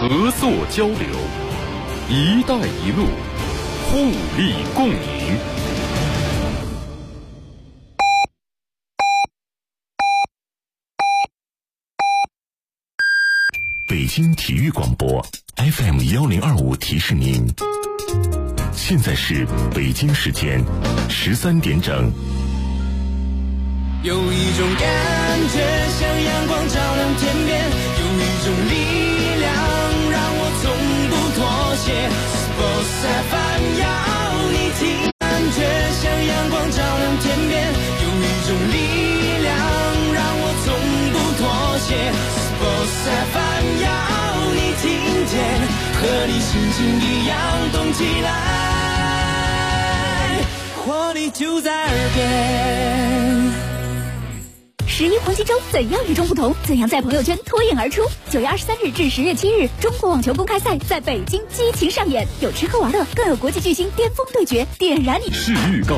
合作交流，一带一路，互利共赢。 北京体育广播 FM1025提示您，现在是北京时间13点整。 有一种感觉像阳光照亮天边，有一种力量让我从不妥协。Sports FM 要你听，感觉像阳光照亮天边，有一种力量让我从不妥协。Sports FM 要你听见，和你心情一样动起来，活力就在耳边。 11黄金周怎样与众不同？怎样在朋友圈脱颖而出？9月23日至10月7日，中国网球公开赛在北京激情上演，有吃喝玩乐，更有国际巨星巅峰对决，点燃你。 是预告。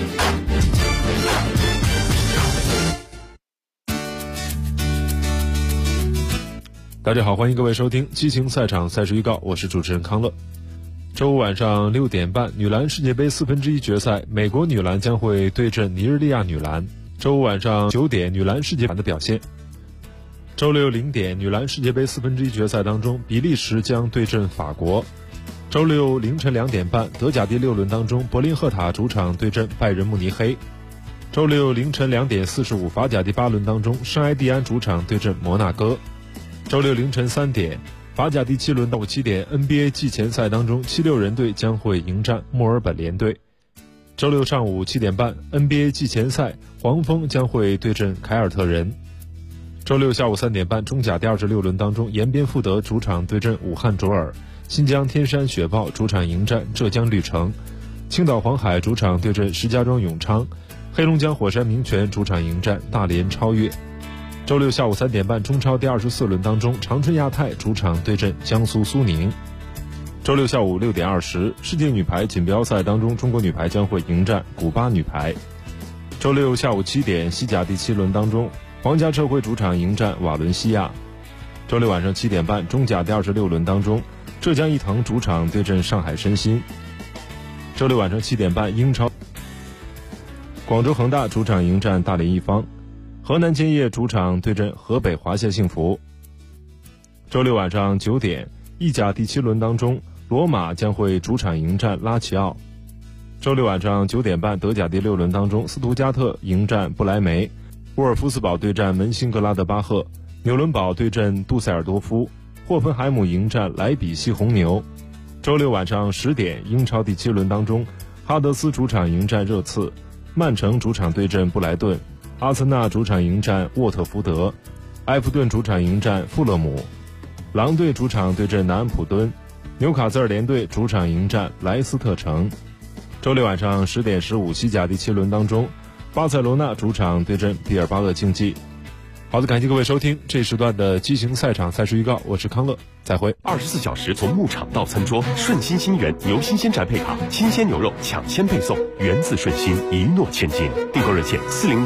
大家好，欢迎各位收听激情赛场赛事预告，我是主持人康乐。周五晚上6点半，女篮世界杯1/4决赛，美国女篮将会对阵尼日利亚女篮。周五晚上9点，女篮世界杯的表现。周六0点，女篮世界杯1/4决赛当中，比利时将对阵法国。周六凌晨2点半，德甲第6轮当中，柏林赫塔主场对阵拜仁慕尼黑。周六凌晨2点45，法甲第8轮当中，圣埃蒂安主场对阵摩纳哥。周六凌晨3点，法甲第7轮到7点 NBA 季前赛当中，76人队将会迎战墨尔本联队。周六上午7点半 NBA 季前赛，黄蜂将会对阵凯尔特人。周六下午3点半，中甲第26轮当中，延边富德主场对阵武汉卓尔，新疆天山雪豹主场迎战浙江绿城，青岛黄海主场对阵石家庄永昌，黑龙江火山名泉主场迎战大连超越。周六下午3点半，中超第24轮当中，长春亚泰主场对阵江苏苏宁。周六下午6点20，世界女排锦标赛当中，中国女排将会迎战古巴女排。周六下午7点，西甲第7轮当中，皇家社会主场迎战瓦伦西亚。周六晚上7点半，中甲第26轮当中，浙江毅腾主场对阵上海申鑫。周六晚上7点半，英超，广州恒大主场迎战大连一方，河南建业主场对阵河北华夏幸福。周六晚上9点，意甲第7轮当中，罗马将会主场迎战拉齐奥。周六晚上9点半，德甲第6轮当中，斯图加特迎战不莱梅，沃尔夫斯堡对战门兴格拉德巴赫，纽伦堡对阵杜塞尔多夫，霍芬海姆迎战莱比锡红牛。周六晚上10点，英超第7轮当中，哈德斯主场迎战热刺，曼城主场对阵布莱顿，阿森纳主场迎战沃特福德，埃弗顿主场迎战富勒姆，狼队主场对阵南安普敦，纽卡斯尔联队主场迎战莱斯特城。周六晚上10点15，西甲第7轮当中，巴塞罗那主场对阵毕尔巴鄂竞技。好的，感谢各位收听这时段的激情赛场赛事预告，我是康乐，再会。 24小时从牧场到餐桌，顺心新源牛新鲜宅配卡，新鲜牛肉抢先配送，源自顺心，一诺千金。订购热线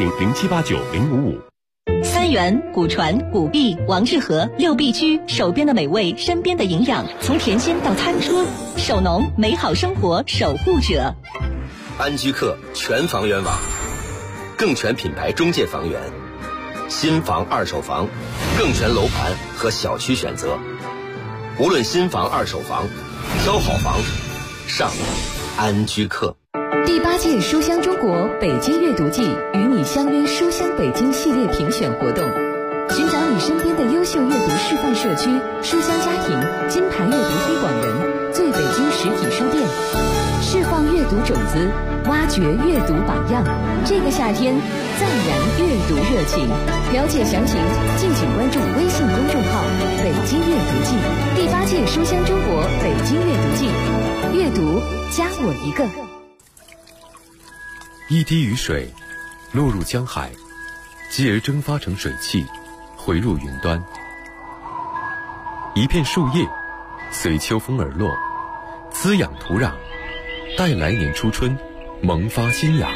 40007890555。 三元、古传、古壁、王致和6必居，手边的美味，身边的营养，从甜心到餐桌，手农美好生活守护者。 安居客全房源网，更全品牌中介房源，新房二手房，更全楼盘和小区选择。无论新房二手房，挑好房上安居客。 第8届书香中国北京阅读季与你相约书香北京系列评选活动，寻找你身边的优秀阅读示范社区、书香家庭、金牌阅读推广人、最北京实体书店，释放阅读种子，挖掘阅读榜样。这个夏天再燃阅读热情。了解详情，敬请关注微信公众号“北京阅读季”。第8届书香中国北京阅读季，阅读加我一个。 一滴雨水落入江海，继而蒸发成水汽，回入云端。一片树叶随秋风而落，滋养土壤，待来年初春萌发新芽。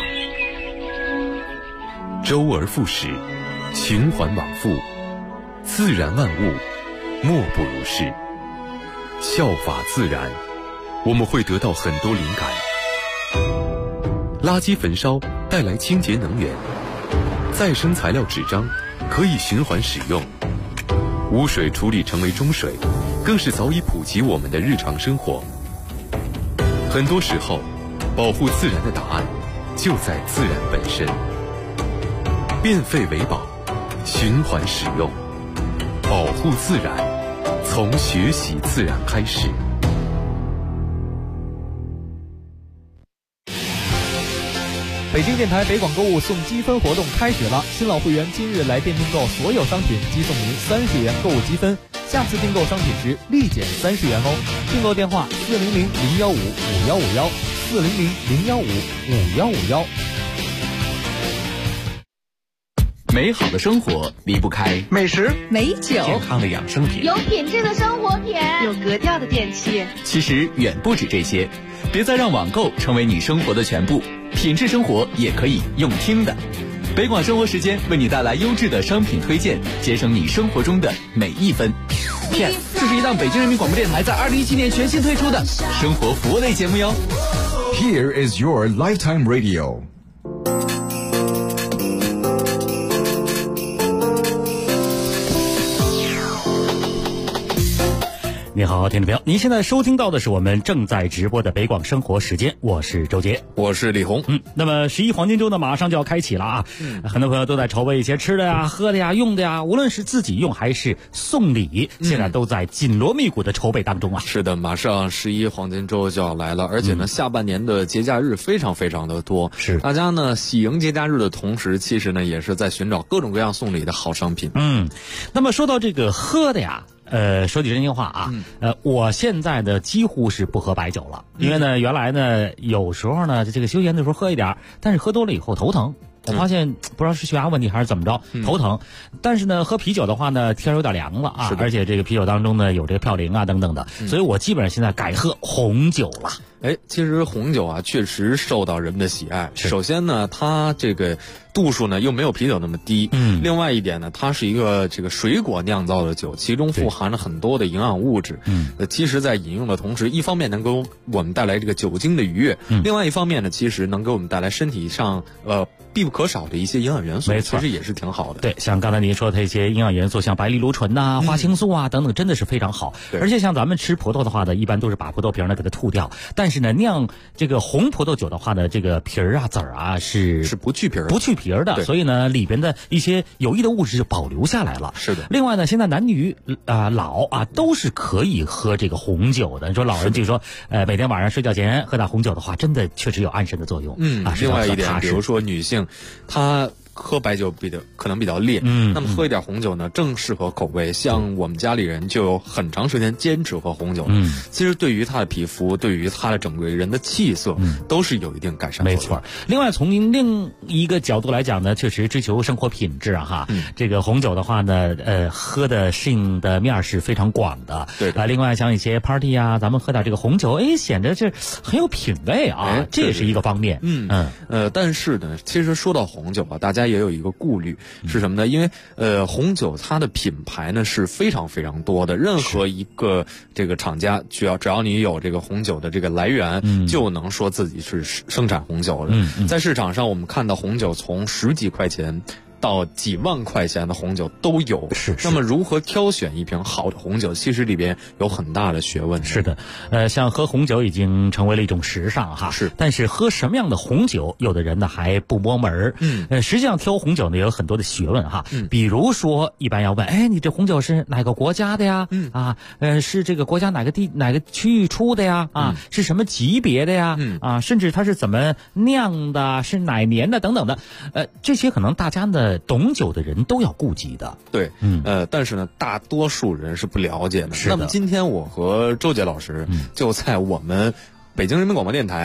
周而复始，循环往复，自然万物莫不如是。 效法自然，我们会得到很多灵感。垃圾焚烧带来清洁能源，再生材料纸张可以循环使用，污水处理成为中水，更是早已普及我们的日常生活。很多时候，保护自然的答案就在自然本身。变废为宝，循环使用，保护自然，从学习自然开始。 北京电台北广购物送积分活动开始了，新老会员今日来店订购所有商品，即送您30元购物积分，下次订购商品时立减30元哦。订购电话400-015-5151，400-015-5151。 美好的生活离不开美食、 美酒、 健康的养生品， 有品质的生活品， 有格调的电器。 其实远不止这些，别再让网购成为你生活的全部，品质生活也可以用听的。北广生活时间为你带来优质的商品推荐，节省你生活中的每一分。 这是一档北京人民广播电台在2017年全新推出的生活服务类节目哟。 Here is your lifetime radio。 你好，听众朋友，您现在收听到的是我们正在直播的北广生活时间，我是周杰， 我是李红。 那么11黄金周呢，马上就要开启了啊！很多朋友都在筹备一些吃的呀、喝的呀、用的呀，无论是自己用还是送礼，现在都在紧锣密鼓的筹备当中啊。 是的，马上11黄金周就要来了，而且呢，下半年的节假日非常非常的多。 是， 大家呢喜迎节假日的同时，其实呢也是在寻找各种各样送礼的好商品。 那么说到这个喝的呀。说句真心话啊，我现在的几乎是不喝白酒了，因为呢，原来呢，有时候呢，这个休闲的时候喝一点，但是喝多了以后头疼。我发现不知道是血压问题还是怎么着，头疼。但是呢，喝啤酒的话呢，天有点凉了啊，而且这个啤酒当中呢有这个嘌呤啊等等的，所以我基本上现在改喝红酒了。 其实红酒啊，确实受到人们的喜爱。首先呢，它这个度数呢又没有啤酒那么低。另外一点呢，它是一个这个水果酿造的酒，其中富含了很多的营养物质。其实在饮用的同时，一方面能给我们带来这个酒精的愉悦，另外一方面呢，其实能给我们带来身体上必不可少的一些营养元素， 没错， 其实也是挺好的。 对，像刚才您说的一些营养元素，像白藜芦醇呐、花青素啊等等，真的是非常好。而且像咱们吃葡萄的话呢，一般都是把葡萄皮呢给它吐掉，但是呢，酿这个红葡萄酒的话呢，这个皮儿啊、籽儿啊是不去皮儿的，所以呢，里边的一些有益的物质就保留下来了。 是的。 另外呢，现在男女老啊都是可以喝这个红酒的。你说老人就说，每天晚上睡觉前喝点红酒的话，真的确实有安神的作用。 另外一点，比如说女性，她喝白酒可能比较烈，那么喝一点红酒呢，正适合口味。像我们家里人就有很长时间坚持喝红酒，其实对于他的皮肤，对于他的整个人的气色，都是有一定改善作用。 没错。另外从另一个角度来讲呢，确实追求生活品质啊哈。这个红酒的话呢，喝的适应的面是非常广的。 对。 另外像一些 party 啊，咱们喝点这个红酒，显得这很有品味啊，这也是一个方面。 但是呢，其实说到红酒啊，大家也有一个顾虑是什么呢？因为红酒它的品牌呢是非常非常多的，任何一个这个厂家只要你有这个红酒的这个来源，就能说自己是生产红酒的。在市场上我们看到红酒从10几块钱到几万块钱的红酒都有。那么如何挑选一瓶好的红酒，其实里边有很大的学问。 是的，像喝红酒已经成为了一种时尚哈。但是喝什么样的红酒，有的人呢还不摸门儿。实际上挑红酒呢有很多的学问哈。比如说一般要问，你这红酒是哪个国家的呀？是这个国家哪个区域出的呀？是什么级别的呀？甚至它是怎么酿的，是哪年的等等的。这些可能大家呢懂酒的人都要顾及的。 对，但是呢，大多数人是不了解的。那么今天我和周杰老师就在我们北京人民广播电台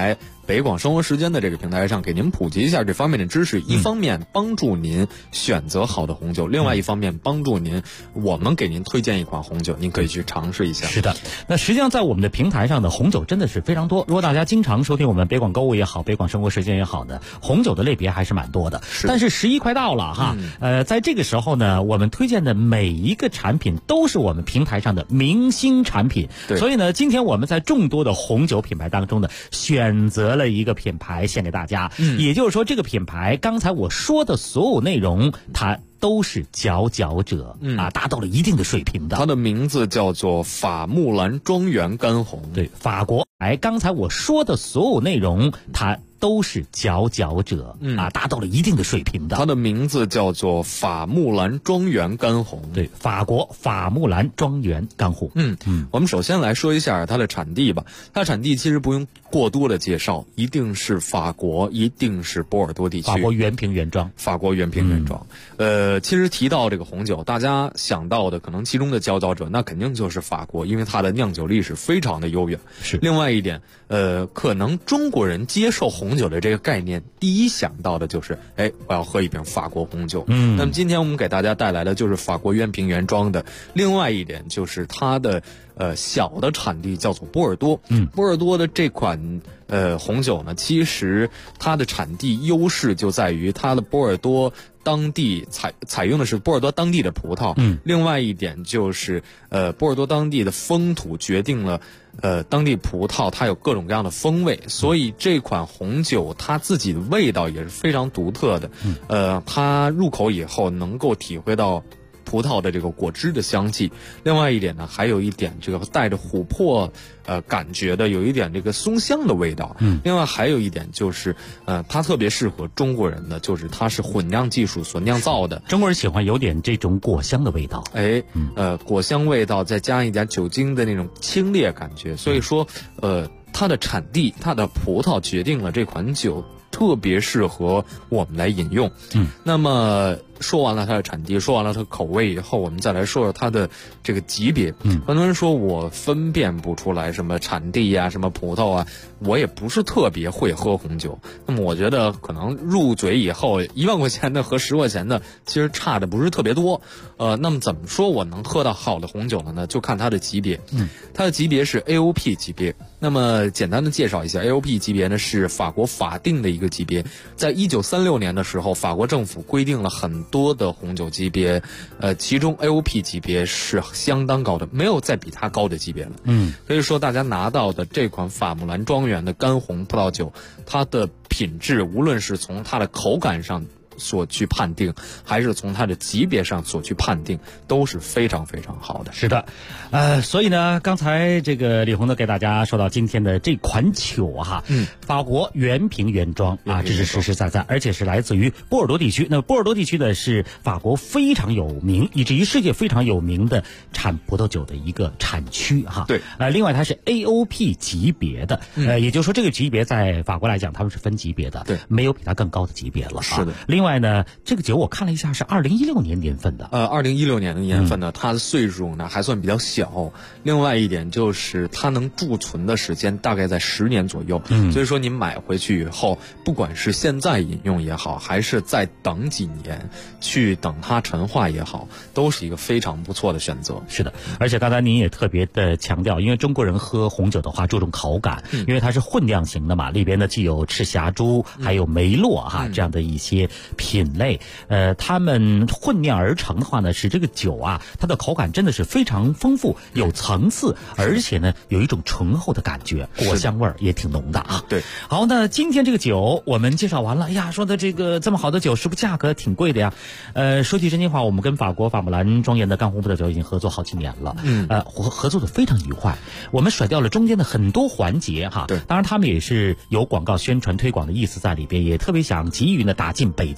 北广生活时间的这个平台上给您普及一下这方面的知识，一方面帮助您选择好的红酒，另外一方面帮助您，我们给您推荐一款红酒，您可以去尝试一下。 是的，那实际上在我们的平台上的红酒真的是非常多。如果大家经常收听我们北广购物也好，北广生活时间也好的，红酒的类别还是蛮多的。但是11快到了哈，在这个时候呢，我们推荐的每一个产品都是我们平台上的明星产品。所以呢，今天我们在众多的红酒品牌当中呢，选择了一个品牌献给大家。也就是说，这个品牌刚才我说的所有内容，它都是佼佼者达到了一定的水平的。 它的名字叫做法木兰庄园干红。 对，法国。刚才我说的所有内容，它都是佼佼者达到了一定的水平的。 它的名字叫做法木兰庄园干红。 对，法国法木兰庄园干红。 我们首先来说一下它的产地吧。它的产地其实不用过多的介绍，一定是法国，一定是波尔多地区。 法国原瓶原装。 法国原瓶原装。其实提到这个红酒，大家想到的可能其中的佼佼者，那肯定就是法国，因为它的酿酒历史非常的悠远。 是。 另外一点，可能中国人接受红酒的这个概念，第一想到的就是，我要喝一瓶法国红酒。那么今天我们给大家带来的就是法国原瓶原装的。另外一点就是它的小的产地叫做波尔多。波尔多的这款红酒呢，其实它的产地优势就在于它的波尔多当地采用的是波尔多当地的葡萄。另外一点就是波尔多当地的风土决定了当地葡萄它有各种各样的风味，所以这款红酒它自己的味道也是非常独特的。它入口以后能够体会到葡萄的这个果汁的香气。另外一点呢，还有一点这个带着琥珀感觉的，有一点这个松香的味道。另外还有一点就是它特别适合中国人的，就是它是混酿技术所酿造的。 中国人喜欢有点这种果香的味道。 果香味道再加一点酒精的那种清冽感觉。所以说它的产地，它的葡萄决定了这款酒特别适合我们来饮用。那么说完了它的产地，说完了它的口味以后，我们再来说说它的这个级别。很多人说我分辨不出来什么产地啊，什么葡萄啊，我也不是特别会喝红酒。那么我觉得可能入嘴以后，1万块钱的和10块钱的其实差的不是特别多。那么怎么说我能喝到好的红酒了呢？就看它的级别。它的级别是 AOP 级别。那么简单的介绍一下 AOP 级别呢，是法国法定的一个级别。在1936年的时候，法国政府规定了很多的红酒级别，其中 AOP 级别是相当高的，没有再比它高的级别了。所以说大家拿到的这款法木兰庄园的干红葡萄酒，它的品质无论是从它的口感上所去判定，还是从它的级别上所去判定，都是非常非常好的。 是的，所以呢，刚才这个李红呢给大家说到今天的这款酒哈，法国原瓶原装这是实实在在，而且是来自于波尔多地区。那波尔多地区呢是法国非常有名，以至于世界非常有名的产葡萄酒的一个产区哈。 对， 另外它是 AOP 级别的，也就是说这个级别在法国来讲他们是分级别的， 对， 没有比它更高的级别了。 是的。 另外呢，这个酒我看了一下是2016年年份的。 2016年的年份呢，它的岁数呢还算比较小。另外一点就是它能贮存的时间大概在10年左右。所以说您买回去以后，不管是现在饮用也好，还是再等几年去等它陈化也好，都是一个非常不错的选择。 是的，而且刚才您也特别的强调，因为中国人喝红酒的话注重口感，因为它是混酿型的嘛，里边呢既有赤霞珠，还有梅洛这样的一些品类。他们混酿而成的话呢，使这个酒它的口感真的是非常丰富，有层次，而且呢有一种醇厚的感觉，果香味儿也挺浓的啊。 对， 好，那今天这个酒我们介绍完了。哎呀，说的这个这么好的酒，是不是价格挺贵的呀？说句真心话，我们跟法国法木兰庄园的干红葡萄酒已经合作好几年了，合作的非常愉快。我们甩掉了中间的很多环节哈。 对， 当然他们也是有广告宣传推广的意思在里边，也特别想急于呢打进北京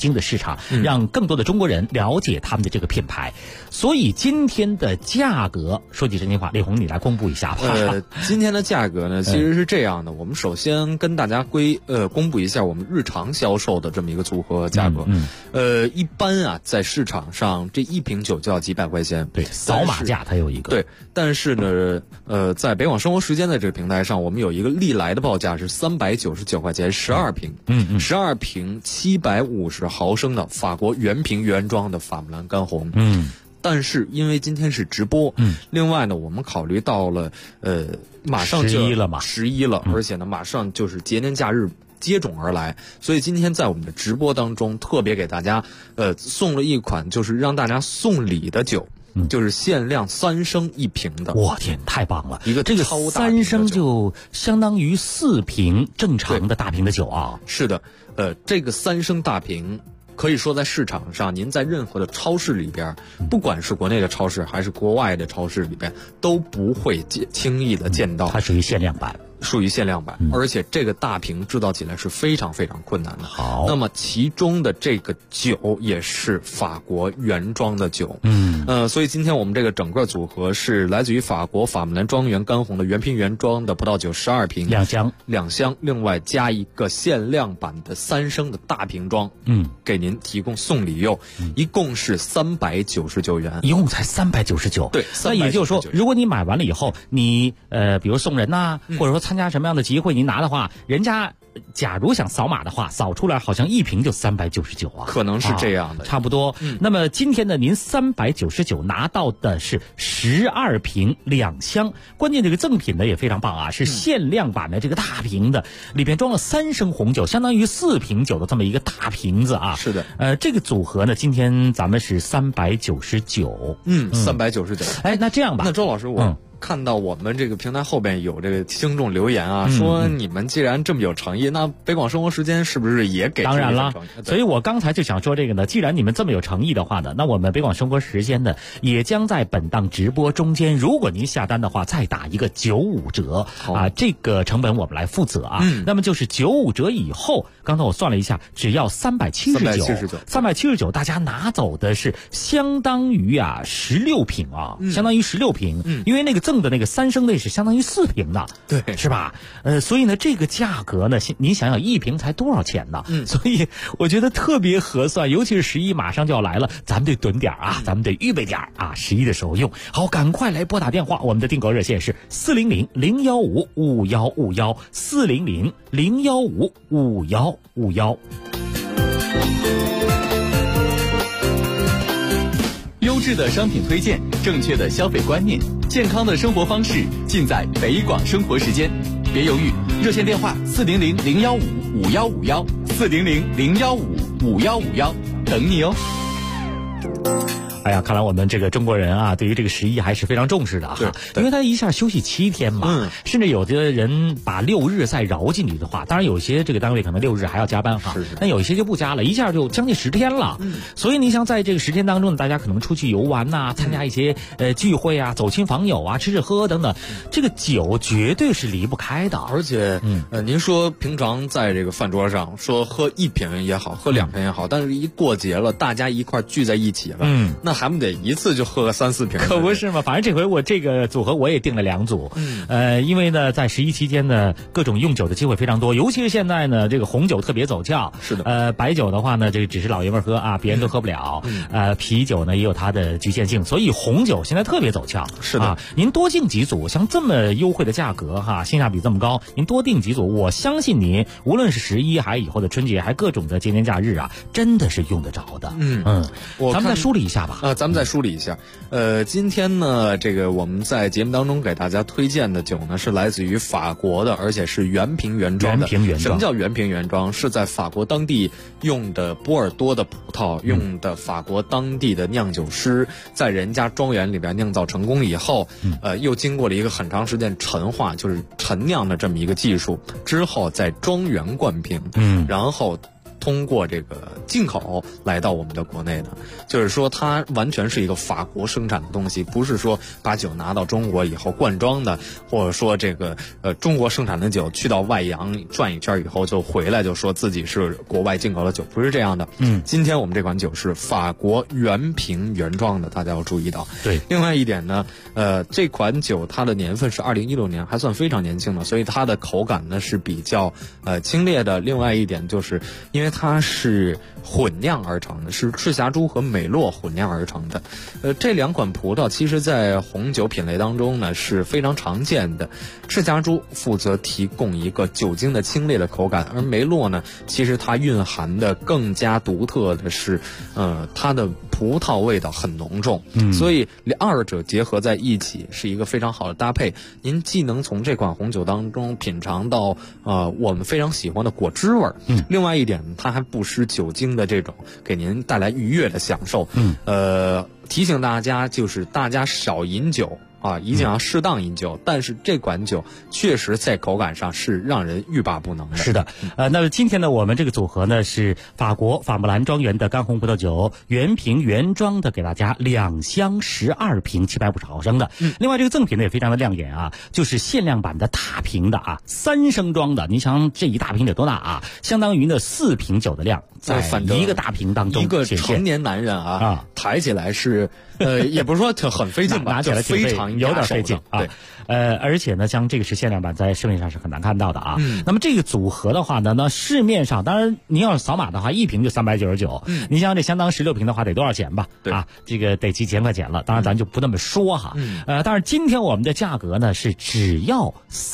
京的市场，让更多的中国人了解他们的这个品牌。所以今天的价格，说句真心话，烈红你来公布一下吧。 今天的价格呢，其实是这样的，我们首先跟大家公布一下我们日常销售的这么一个组合价格。一般啊，在市场上这一瓶酒就要几百块钱， 对，扫码价它有一个。 对，但是呢，在北广生活时间的这个平台上，我们有一个历来的报价是399块钱12瓶，12瓶750毫升的法国原瓶原装的法姆兰干红。但是因为今天是直播，另外呢，我们考虑到了马上就11了，而且呢，马上就是节年假日接踵而来，所以今天在我们的直播当中，特别给大家送了一款就是让大家送礼的酒。就是限量3升1瓶的， 我天，太棒了！ 一个这个3升就相当于4瓶正常的大瓶的酒啊。 是的，这个3升大瓶可以说在市场上，您在任何的超市里边，不管是国内的超市还是国外的超市里边，都不会轻易的见到。 它属于限量版。 属于限量版，而且这个大瓶制造起来是非常非常困难的。 好， 那么其中的这个酒也是法国原装的酒。所以今天我们这个整个组合是来自于法国法姆兰庄园干红的原瓶原装的葡萄酒12瓶，2箱，另外加一个限量版的3升的大瓶装，给您提供送礼用，一共是399元， 一共才399。 对， 那也就是说，如果你买完了以后，你比如送人呐，或者说参加什么样的集会您拿的话，人家假如想扫码的话，扫出来好像一瓶就399啊， 可能是这样的， 差不多。那么今天呢，您399拿到的是12瓶2箱，关键这个赠品呢也非常棒啊，是限量版的这个大瓶的，里边装了3升红酒，相当于4瓶酒的这么一个大瓶子啊。 是的， 这个组合呢，今天咱们是399。 399。 哎，那这样吧， 那周老师我。看到我们这个平台后边有这个听众留言啊，说你们既然这么有诚意，那北广生活时间是不是也给？ 当然了，所以我刚才就想说这个呢，既然你们这么有诚意的话呢，那我们北广生活时间呢，也将在本档直播中间，如果您下单的话，再打一个95折啊，这个成本我们来负责啊。那么就是95折以后，刚才我算了一下，只要379，大家拿走的是相当于16瓶啊，相当于16瓶，因为那个赠的那个3升那是相当于4瓶的， 对， 是吧？所以呢，这个价格呢，您想想1瓶才多少钱呢？所以我觉得特别合算，尤其是11马上就要来了，咱们得囤点啊，咱们得预备点啊，11的时候用。好，赶快来拨打电话，我们的订购热线是400-015-5151，400-015-5151。 优质的商品推荐，正确的消费观念，健康的生活方式，尽在北广生活时间。别犹豫，热线电话400-015-5151，400-015-5151，等你哦。 哎呀，看来我们这个中国人啊，对于这个11还是非常重视的哈，因为他一下休息7天嘛，甚至有的人把6日再饶进去的话，当然有些这个单位可能6日还要加班哈，但有一些就不加了，一下就将近10天了。所以你想在这个10天当中，大家可能出去游玩呐，参加一些聚会啊，走亲访友啊，吃吃喝喝等等，这个酒绝对是离不开的。 而且您说平常在这个饭桌上说喝1瓶也好，喝2瓶也好，但是一过节了，大家一块聚在一起了，那还不得一次就喝个3、4瓶？ 可不是嘛！反正这回我这个组合我也订了2组，因为呢，在11期间呢，各种用酒的机会非常多，尤其是现在呢，这个红酒特别走俏。 是的。 白酒的话呢，这个只是老爷们喝啊，别人都喝不了。啤酒呢也有它的局限性，所以红酒现在特别走俏。 是的。 您多订几组，像这么优惠的价格哈，性价比这么高，您多订几组，我相信您无论是11还以后的春节，还各种的节年假日啊，真的是用得着的。咱们再梳理一下吧。 咱们再梳理一下。今天呢，这个我们在节目当中给大家推荐的酒呢，是来自于法国的，而且是原瓶原装的。什么叫原瓶原装？是在法国当地用的波尔多的葡萄，用的法国当地的酿酒师，在人家庄园里边酿造成功以后，又经过了一个很长时间陈化，就是陈酿的这么一个技术之后，在庄园灌瓶，然后通过这个进口来到我们的国内的，就是说它完全是一个法国生产的东西，不是说把酒拿到中国以后灌装的，或者说这个中国生产的酒去到外洋转一圈以后就回来就说自己是国外进口的酒，不是这样的。今天我们这款酒是法国原瓶原装的，大家要注意到。 对， 另外一点呢，这款酒它的年份是2016年，还算非常年轻的，所以它的口感呢是比较清冽的。另外一点就是因为它是混酿而成的，是赤霞珠和美洛混酿而成的。这两款葡萄其实在红酒品类当中呢是非常常见的。赤霞珠负责提供一个酒精的清冽的口感，而梅洛呢，其实它蕴含的更加独特的是，它的葡萄味道很浓重，所以二者结合在一起是一个非常好的搭配。您既能从这款红酒当中品尝到我们非常喜欢的果汁味儿，另外一点它还不失酒精的这种给您带来愉悦的享受。提醒大家就是大家少饮酒。一定要适当饮酒，但是这款酒确实在口感上是让人欲罢不能的。 是的，那么今天呢，我们这个组合呢是法国法木兰庄园的干红葡萄酒，原瓶原装的，给大家2箱12瓶750毫升的。另外这个赠品呢也非常的亮眼啊，就是限量版的大瓶的3升装的。您想这一大瓶得多大啊？相当于呢4瓶酒的量，在一个大瓶当中， 一个成年男人抬起来是也不是说很费劲吧， 拿起来非常有点费劲啊。 对， 而且呢，像这个是限量版，在市面上是很难看到的啊。那么这个组合的话呢，市面上当然您要是扫码的话，一瓶就399。您想想这相当16瓶的话得多少钱吧？这个得几千块钱了。当然咱就不那么说哈。但是今天我们的价格呢是只要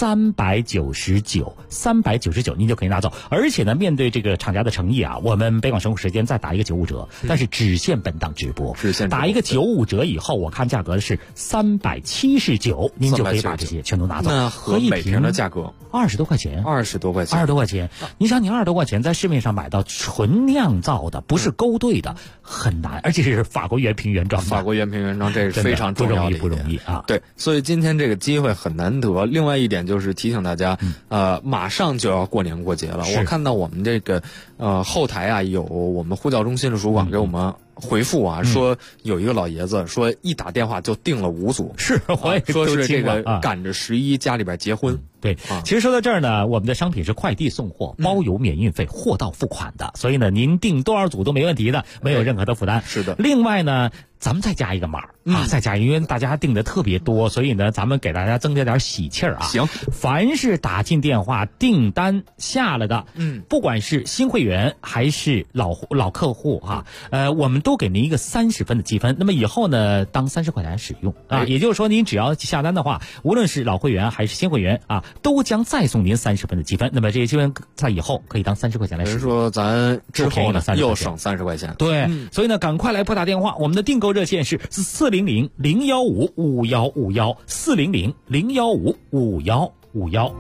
399，您就可以拿走。而且呢，面对这个厂家的诚意啊，我们北广生活时间再打一个95折，但是只限本档直播，打一个95折以后，我看价格是379，您就可以把这些全都拿走。 那和每瓶的价格 20多块钱 ，20多块钱。 你想，你20多块钱在市面上买到纯酿造的，不是勾兑的，很难，而且是法国原瓶原装。 法国原瓶原装，这是非常重要的， 不容易啊。 对，所以今天这个机会很难得。另外一点就是提醒大家，马上就要过年过节了。我看到我们这个后台有我们呼叫中心的主管给我们回复说有一个老爷子说一打电话就订了5组， 我也说是这个赶着11家里边结婚。 对，其实说到这儿呢，我们的商品是快递送货，包邮免运费，货到付款的，所以呢，您订多少组都没问题的，没有任何的负担。 是的。 另外呢，咱们再加一个码再加，因为大家订的特别多，所以呢，咱们给大家增加点喜气儿啊。 行， 凡是打进电话订单下了的，不管是新会员还是老客户我们都给您一个30分的积分。那么以后呢，当30块钱使用也就是说，您只要下单的话，无论是老会员还是新会员都将再送您30分的积分。那么这些积分在以后可以当30块钱来使用。 比如说咱之后呢又省30块钱。 对，所以呢，赶快来拨打电话，我们的订购热线是400-015-5151，400-015-5151。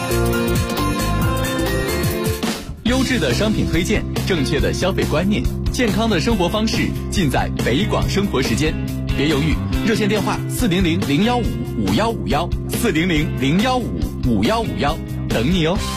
优质的商品推荐，正确的消费观念，健康的生活方式，尽在北广生活时间。别犹豫，热线电话400-015-5151，400-015-5151，等你哦。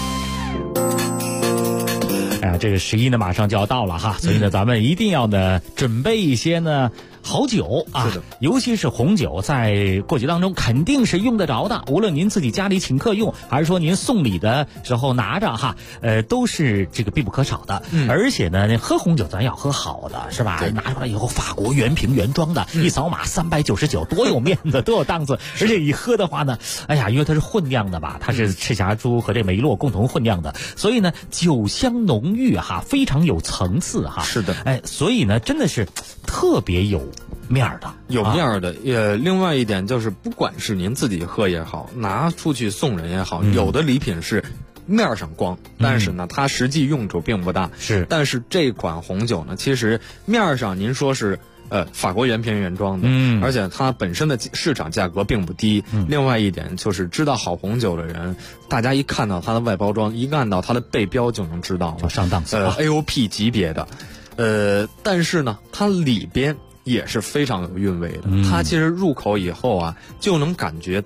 这个11呢马上就要到了所以呢，咱们一定要呢准备一些呢好酒是的， 尤其是红酒，在过节当中肯定是用得着的。无论您自己家里请客用，还是说您送礼的时候拿着都是这个必不可少的。而且呢，喝红酒咱要喝好的，是吧？拿出来以后，法国原瓶原装的，一扫码399，多有面子，多有档次。而且一喝的话呢，因为它是混酿的吧，它是赤霞珠和这梅洛共同混酿的，所以呢，酒香浓郁非常有层次是的， 所以呢，真的是特别有面儿的。 另外一点就是，不管是您自己喝也好，拿出去送人也好，有的礼品是面上光，但是呢，它实际用处并不大。但是这款红酒呢，其实面上您说是法国原瓶原装的，而且它本身的市场价格并不低。另外一点就是，知道好红酒的人，大家一看到它的外包装，一看到它的背标就能知道了， 上档次 AOP 级别的。但是呢，它里边也是非常有韵味的。它其实入口以后就能感觉到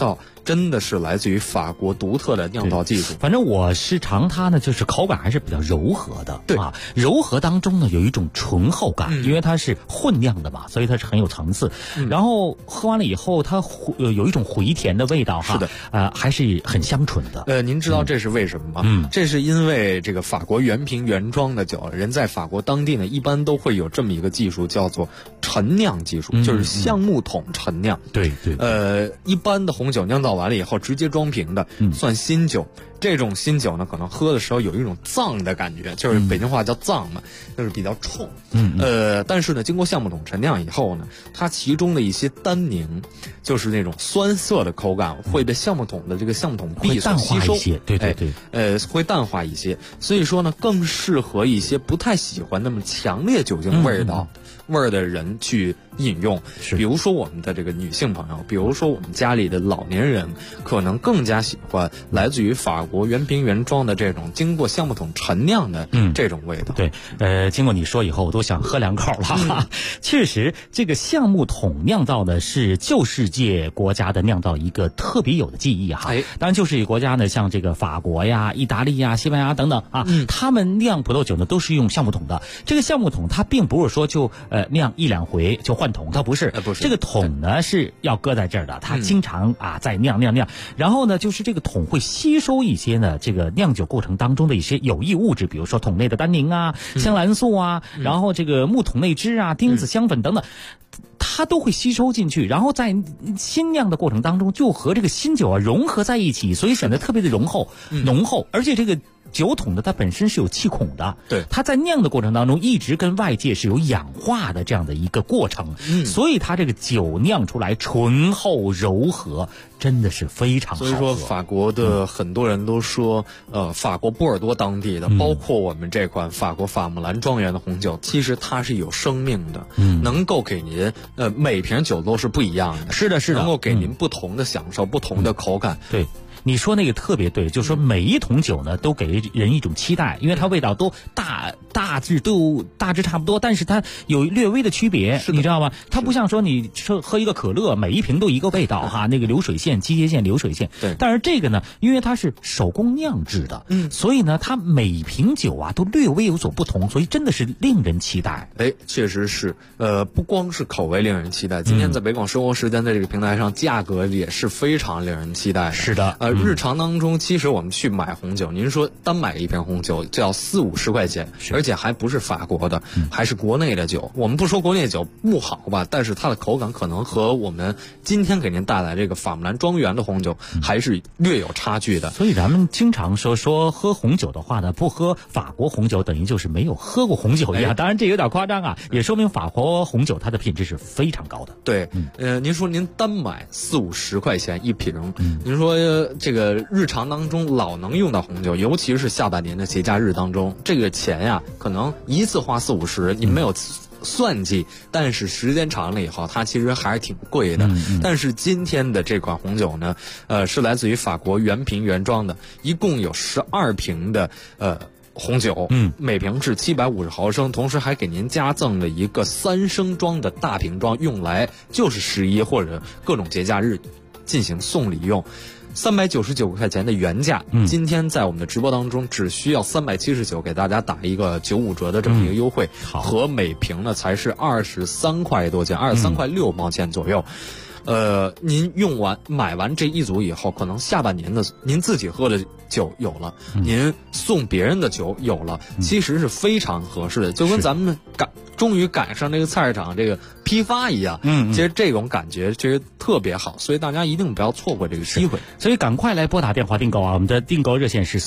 真的是来自于法国独特的酿造技术。 反正我是尝它呢，就是口感还是比较柔和的，对啊，柔和当中呢有一种醇厚感，因为它是混酿的嘛，所以它是很有层次。然后喝完了以后，它有一种回甜的味道哈，是的，还是很香醇的。 您知道这是为什么吗？这是因为这个法国原瓶原装的酒，人在法国当地呢，一般都会有这么一个技术，叫做陈酿技术，就是橡木桶陈酿。 对。 一般的红酒酿造完了以后直接装瓶的，算新酒。这种新酒呢，可能喝的时候有一种藏的感觉，就是北京话叫藏嘛，就是比较冲。但是呢，经过橡木桶陈酿以后呢，它其中的一些单宁，就是那种酸涩的口感，会被橡木桶的这个橡木桶壁所吸收，对，会淡化一些。所以说呢，更适合一些不太喜欢那么强烈酒精味儿的人去饮用。比如说我们的这个女性朋友，比如说我们家里的老年人，可能更加喜欢来自于法国原瓶原装的这种经过橡木桶陈酿的这种味道。 对，经过你说以后，我都想喝两口了。确实，这个橡木桶酿造的是旧世界国家的酿造一个特别有的技艺哈。当然，旧世界国家呢，像这个法国呀、意大利呀、西班牙等等啊，他们酿葡萄酒呢都是用橡木桶的。这个橡木桶它并不是说就酿一两回就换桶，它不是。这个桶呢是要搁在这儿的，它经常在酿，然后呢，就是这个桶会吸收一些呢这个酿酒过程当中的一些有益物质，比如说桶内的单宁啊、香兰素啊，然后这个木桶内酯啊、丁子香粉等等。它都会吸收进去，然后在新酿的过程当中就和这个新酒融合在一起，所以显得特别的浓厚，而且这个酒桶的它本身是有气孔的，对，它在酿的过程当中一直跟外界是有氧化的这样的一个过程，所以它这个酒酿出来醇厚柔和，真的是非常好喝。 所以说法国的很多人都说，法国波尔多当地的，包括我们这款法国法姆兰庄园的红酒，其实它是有生命的，能够给您每瓶酒都是不一样的， 是的， 能够给您不同的享受，不同的口感。 对。你说那个特别对，就是说每一桶酒呢都给人一种期待，因为它味道都大致差不多，但是它有略微的区别，你知道吗？它不像说你喝一个可乐，每一瓶都一个味道哈，那个流水线、机械线、流水线。对。但是这个呢，因为它是手工酿制的，所以呢，它每瓶酒啊都略微有所不同，所以真的是令人期待。 确实是，不光是口味令人期待，今天在北广生活时间的这个平台上，价格也是非常令人期待的。 是的。 日常当中，其实我们去买红酒，您说单买一瓶红酒就要40-50块钱，而且还不是法国的，还是国内的酒。我们不说国内酒不好吧，但是它的口感可能和我们今天给您带来这个法姆兰庄园的红酒还是略有差距的。 所以咱们经常说喝红酒的话呢，不喝法国红酒等于就是没有喝过红酒一样。当然这有点夸张啊，也说明法国红酒它的品质是非常高的。 对，您说您单买40-50块钱一瓶，您说这个日常当中老能用到红酒，尤其是下半年的节假日当中，这个钱呀，可能一次花40-50，你没有算计，但是时间长了以后，它其实还是挺贵的。但是今天的这款红酒呢，是来自于法国原瓶原装的，一共有12瓶的红酒，每瓶是750毫升，同时还给您加赠了一个3升装的大瓶装，用来就是11或者各种节假日进行送礼用。399块钱的原价，今天在我们的直播当中只需要379，给大家打一个95折的这么一个优惠，和每瓶呢才是23块多钱，23块6毛钱左右。您买完这一组以后，可能下半年的您自己喝的酒有了，您送别人的酒有了，其实是非常合适的，就跟咱们终于赶上这个菜市场这个批发一样，其实这种感觉其实特别好，所以大家一定不要错过这个机会， 所以赶快来拨打电话订购啊！我们的订购热线是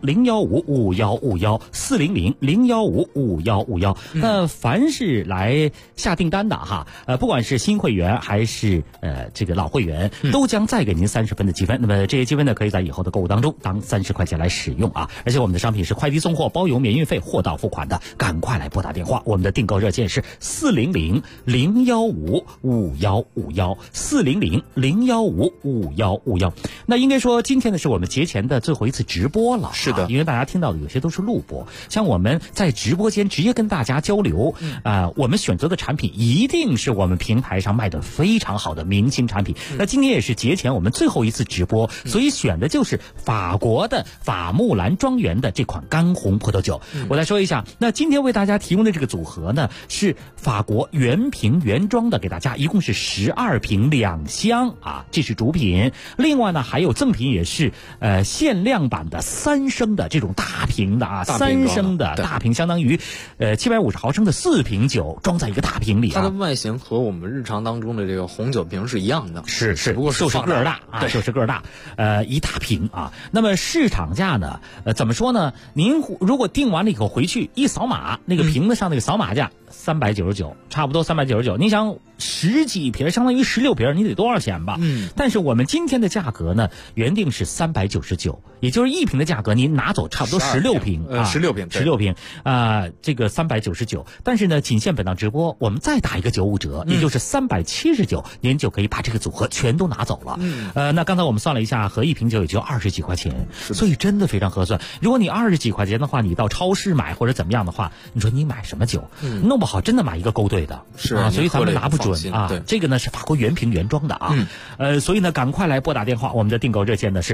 400-015-5151，400-015-5151。那凡是来下订单的哈，不管是新会员还是这个老会员，都将再给您30分的积分。那么这些积分呢，可以在以后的购物当中当30块钱来使用啊！而且我们的商品是快递送货，包邮免运费，货到付款的，赶快来拨打电话。我们的订购热线是400-015-5151。 400-015-5151。那应该说今天呢是我们节前的最后一次直播了， 是的， 因为大家听到的有些都是录播，像我们在直播间直接跟大家交流，我们选择的产品一定是我们平台上卖的非常好的明星产品。那今天也是节前我们最后一次直播，所以选的就是法国的法木兰庄园的这款干红葡萄酒。我来说一下，那今天为大家提供的这个组合呢，是法国原瓶原装的，给大家一共是12瓶2箱啊，这是主品。另外呢，还有赠品，也是限量版的3升的这种大瓶的啊，3升的大瓶，相当于750毫升的4瓶酒装在一个大瓶里啊。 它的外形和我们日常当中的这个红酒瓶是一样的， 是， 不过就是个儿大啊，就是个儿大，一大瓶啊。那么市场价呢，怎么说呢？您如果订完了以后回去一扫码，那个瓶子上那个扫码价399，差不多399。你想10几瓶，相当于16瓶，你得多少钱吧？但是我们今天的价格呢，原定是399，也就是1瓶的价格，您拿走差不多16瓶啊，16瓶这个399。但是呢，仅限本档直播，我们再打一个95折，也就是379，您就可以把这个组合全都拿走了。那刚才我们算了一下，合1瓶酒也就20几块钱，所以真的非常合算。如果你20几块钱的话，你到超市买或者怎么样的话，你说你买什么酒？弄不好真的买一个勾兑的， 是啊，所以咱们拿不准啊。这个呢是法国原瓶原装的啊，所以呢赶快来拨打电话，我们的订购热线呢是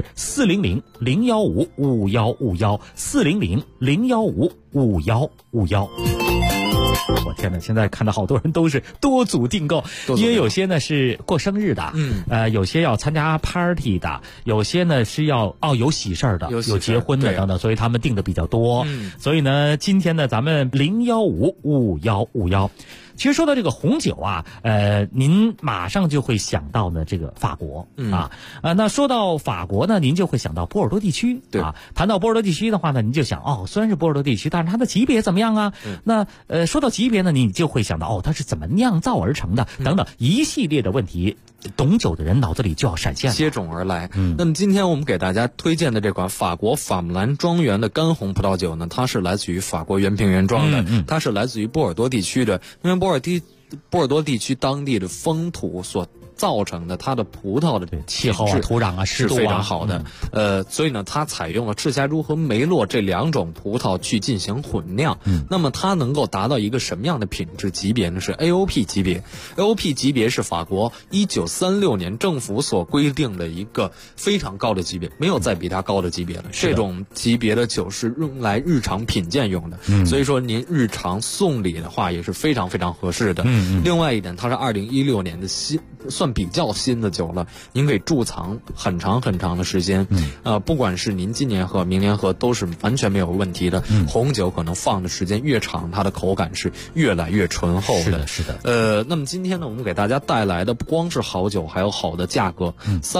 400-015-5151，400-015-5151。我天哪！现在看到好多人都是多组订购，因为有些呢是过生日的，有些要参加 party 的，有些呢是要有喜事儿的，有结婚的等等，所以他们订的比较多。所以呢，今天呢咱们015-5151。其实说到这个红酒啊，您马上就会想到呢这个法国那说到法国呢，您就会想到波尔多地区啊。谈到波尔多地区的话呢，您就想虽然是波尔多地区，但是它的级别怎么样啊？那说到级别呢，你就会想到它是怎么酿造而成的等等一系列的问题，懂酒的人脑子里就要闪现了， 接踵而来。那么今天我们给大家推荐的这款法国法木兰庄园的干红葡萄酒呢，它是来自于法国原瓶原装的，它是来自于波尔多地区的，因为波尔多地区当地的风土所造成的，它的葡萄的气候啊、土壤啊、湿度啊是非常好的。所以呢，它采用了赤霞珠和梅洛这2种葡萄去进行混酿。那么它能够达到一个什么样的品质级别呢？是 AOP 级别。AOP 级别是法国1936年政府所规定的一个非常高的级别，没有再比它高的级别了。这种级别的酒是用来日常品鉴用的，所以说您日常送礼的话也是非常非常合适的。另外一点，它是2016年的算比较新的酒了，您可以贮藏很长很长的时间。不管是您今年喝、明年喝，都是完全没有问题的。红酒可能放的时间越长，它的口感是越来越醇厚的。 是的。 那么今天呢，我们给大家带来的不光是好酒，还有好的价格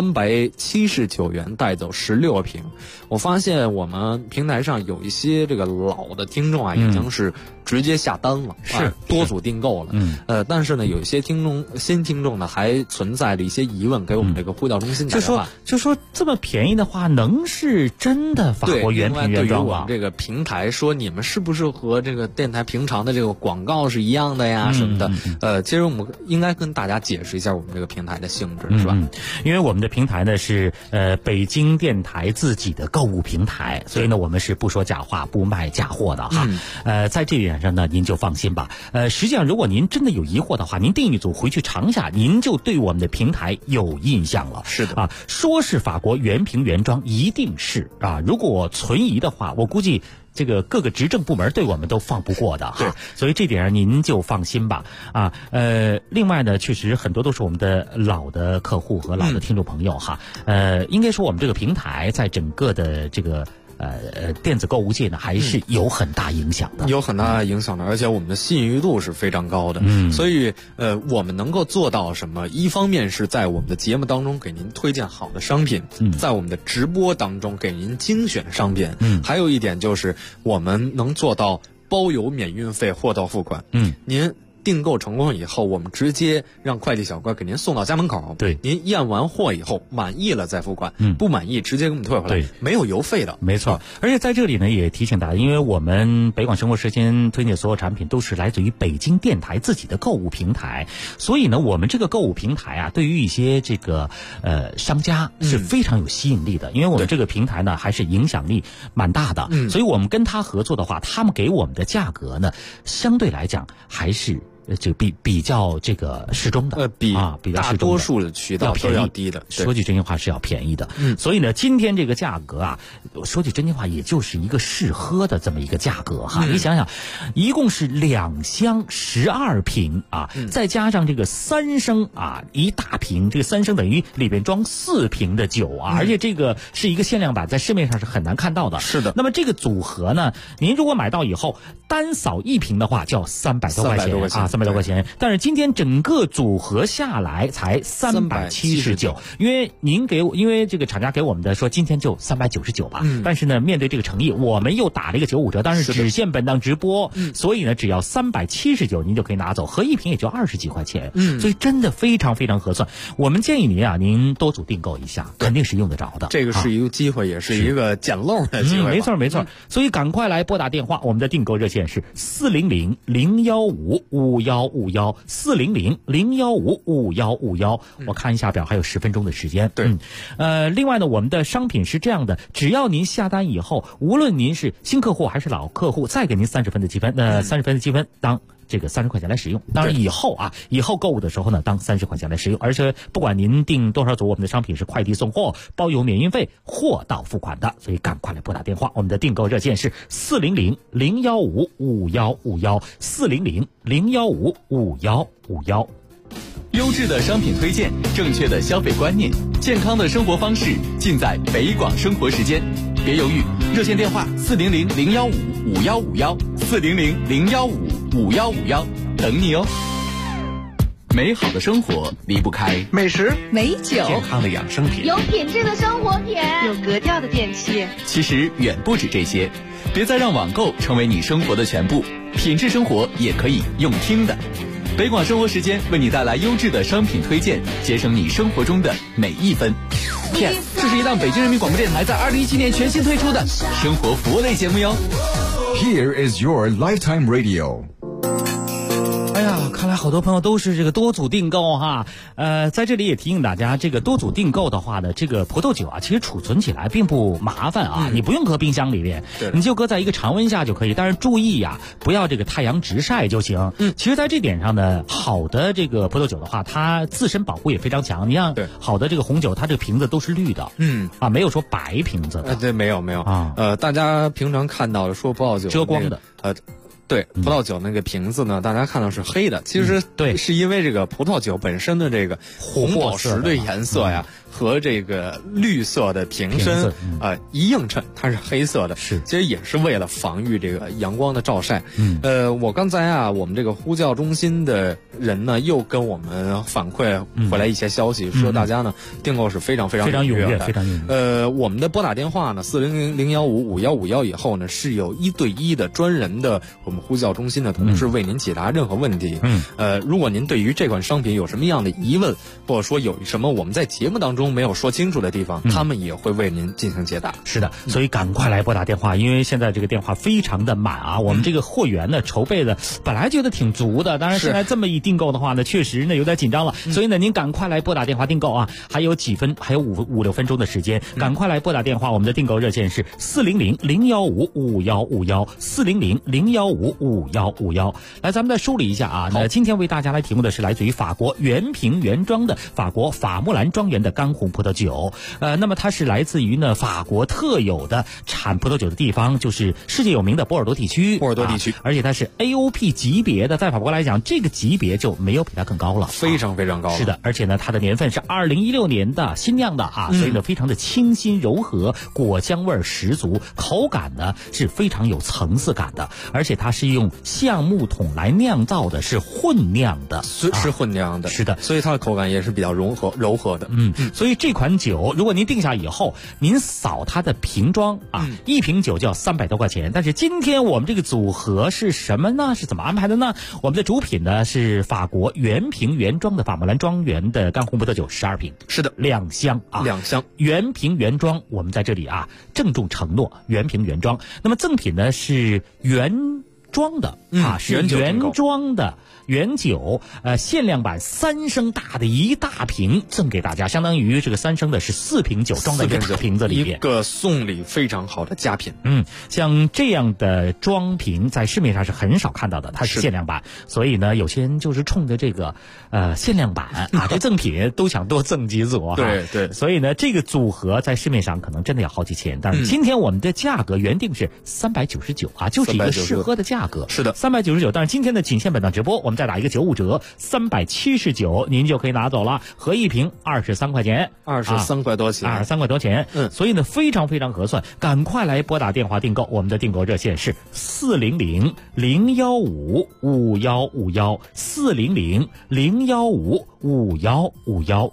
，379元带走16瓶。我发现我们平台上有一些这个老的听众啊，已经是直接下单了， 是多组订购了。但是呢，有一些新听众呢，还存在着一些疑问，给我们这个呼叫中心打电话。 就说这么便宜的话，能是真的法国原瓶原装吗？ 对于我们这个平台说，你们是不是和这个电台平常的这个广告是一样的呀？什么的？其实我们应该跟大家解释一下我们这个平台的性质，是吧？ 因为我们的平台呢是北京电台自己的购物平台，所以呢我们是不说假话、不卖假货的哈。在这点上呢，您就放心吧。实际上，如果您真的有疑惑的话，您订一组回去尝一下，您就对我们的平台有印象了。 是的啊，说是法国原瓶原装，一定是啊。如果存疑的话，我估计这个各个执政部门对我们都放不过的哈。所以这点上您就放心吧啊。另外呢，确实很多都是我们的老的客户和老的听众朋友哈。应该说我们这个平台在整个的这个电子购物界呢，还是有很大影响的， 有很大影响的，而且我们的信誉度是非常高的。所以我们能够做到什么？一方面是在我们的节目当中给您推荐好的商品，在我们的直播当中给您精选商品。还有一点就是我们能做到包邮免运费，货到付款。您订购成功以后，我们直接让快递小哥给您送到家门口。 对， 您验完货以后满意了再付款，不满意直接给我们退回来， 对， 没有邮费的。 没错，而且在这里呢也提醒大家，因为我们北广生活时间推荐所有产品都是来自于北京电台自己的购物平台，所以呢我们这个购物平台啊，对于一些这个商家是非常有吸引力的，因为我们这个平台呢还是影响力蛮大的，所以我们跟他合作的话，他们给我们的价格呢相对来讲还是这个比较这个适中的，比较大多数的渠道都要低的。 说句真心话是要便宜的。所以呢，今天这个价格啊，说句真心话，也就是一个试喝的这么一个价格哈。你想想，一共是2箱12瓶啊，再加上这个3升啊1大瓶，这个3升等于里边装4瓶的酒啊，而且这个是一个限量版，在市面上是很难看到的。 是的。 那么这个组合呢，您如果买到以后单扫1瓶的话，就要300多块钱啊。300多块钱，但是今天整个组合下来才379，因为这个厂家给我们的说今天就399吧，但是呢面对这个诚意，我们又打了一个95折，当然只限本档直播，所以呢只要379您就可以拿走，合1瓶也就20几块钱，所以真的非常非常合算。我们建议您啊，您多组订购一下，肯定是用得着的。 这个是一个机会，也是一个捡漏的机会。 没错没错，所以赶快来拨打电话，我们的订购热线是400-015-5151，400-015-5151。我看一下表，还有10分钟的时间。 对， 另外呢，我们的商品是这样的，只要您下单以后，无论您是新客户还是老客户，再给您30分的积分，30分的积分当这个30块钱来使用。当然以后购物的时候呢，当30块钱来使用。而且不管您订多少组，我们的商品是快递送货，包邮免运费，货到付款的。所以赶快来拨打电话，我们的订购热线是400-015-5151，400-015-5151。 优质的商品推荐，正确的消费观念，健康的生活方式，尽在北广生活时间。别犹豫，热线电话400-015-5151，400-015-5151，等你哦。美好的生活离不开美食、 美酒、 健康的养生品、 有品质的生活品、 有格调的电器。 其实远不止这些，别再让网购成为你生活的全部，品质生活也可以用听的。北广生活时间为你带来优质的商品推荐，节省你生活中的每一分。Yes， 这是一档北京人民广播电台在2017年全新推出的生活服务类节目哟。 Here is your lifetime radio。 哎呀，看来好多朋友都是这个多组订购哈。在这里也提醒大家，这个多组订购的话呢，这个葡萄酒啊，其实储存起来并不麻烦啊，你不用搁冰箱里边，你就搁在一个常温下就可以。但是注意呀，不要这个太阳直晒就行。其实在这点上呢，好的这个葡萄酒的话，它自身保护也非常强。你像好的这个红酒，它这个瓶子都是绿的，没有说白瓶子的。 对，没有啊。大家平常看到的说葡萄酒遮光的， 对，葡萄酒那个瓶子呢，大家看到是黑的，其实是因为这个葡萄酒本身的这个红宝石的颜色呀，和这个绿色的瓶身一映衬，它是黑色的，其实也是为了防御这个阳光的照晒。我刚才我们这个呼叫中心的人呢，又跟我们反馈回来一些消息，说大家呢订购是非常踊跃的， 非常踊跃。 我们的拨打电话呢400-015-5151以后呢，是有1对1的专人的我们呼叫中心的同事为您解答任何问题。如果您对于这款商品有什么样的疑问，或者说有什么我们在节目当中没有说清楚的地方，他们也会为您进行解答。 是的，所以赶快来拨打电话，因为现在这个电话非常的满啊。我们这个货源呢筹备的本来觉得挺足的，当然现在这么一订购的话呢，确实呢有点紧张了。所以呢，您赶快来拨打电话订购啊，还有5-6分钟的时间，赶快来拨打电话。我们的订购热线是400-015-5151，400-015-5151。来，咱们再梳理一下啊。那今天为大家来提供的是来自于法国原瓶原装的法国法木兰庄园的干红葡萄酒。那么它是来自于呢法国特有的产葡萄酒的地方，就是世界有名的波尔多地区。而且它是 AOP 级别的，在法国来讲，这个级别就没有比它更高了， 非常非常高。 是的，而且呢，它的年份是2016年的新酿的啊，所以呢，非常的清新柔和，果香味十足，口感呢是非常有层次感的，而且它是用橡木桶来酿造的，是混酿的， 是混酿的， 是的， 所以它的口感也是比较柔和的。 所以所以这款酒如果您定下以后，您扫它的瓶装啊，一瓶酒就要300多块钱。但是今天我们这个组合是什么呢？是怎么安排的呢？我们的主品呢是法国原瓶原装的法木兰庄园的干红葡萄酒12瓶， 是的 ，2箱啊 ，2箱原瓶原装。我们在这里啊郑重承诺原瓶原装。那么赠品呢是原装的啊，是原装的原酒，限量版3升大的一大瓶赠给大家，相当于这个3升的是4瓶酒装在一个大瓶子里边， 一个送礼非常好的佳品。 像这样的装瓶在市面上是很少看到的，它是限量版，所以呢，有些人就是冲着这个限量版啊，这赠品都想多赠几组对， 所以呢，这个组合在市面上可能真的要好几千，但是今天我们的价格原定是399啊，就是一个适合的价格， 是的 ，399。但是今天的仅限本档直播，我们再打一个95折，379，您就可以拿走了，合一瓶23块钱 ，23块多钱 ，23块多钱。所以呢，非常非常合算，赶快来拨打电话订购，我们的订购热线是400-015-5151，400-015-5151。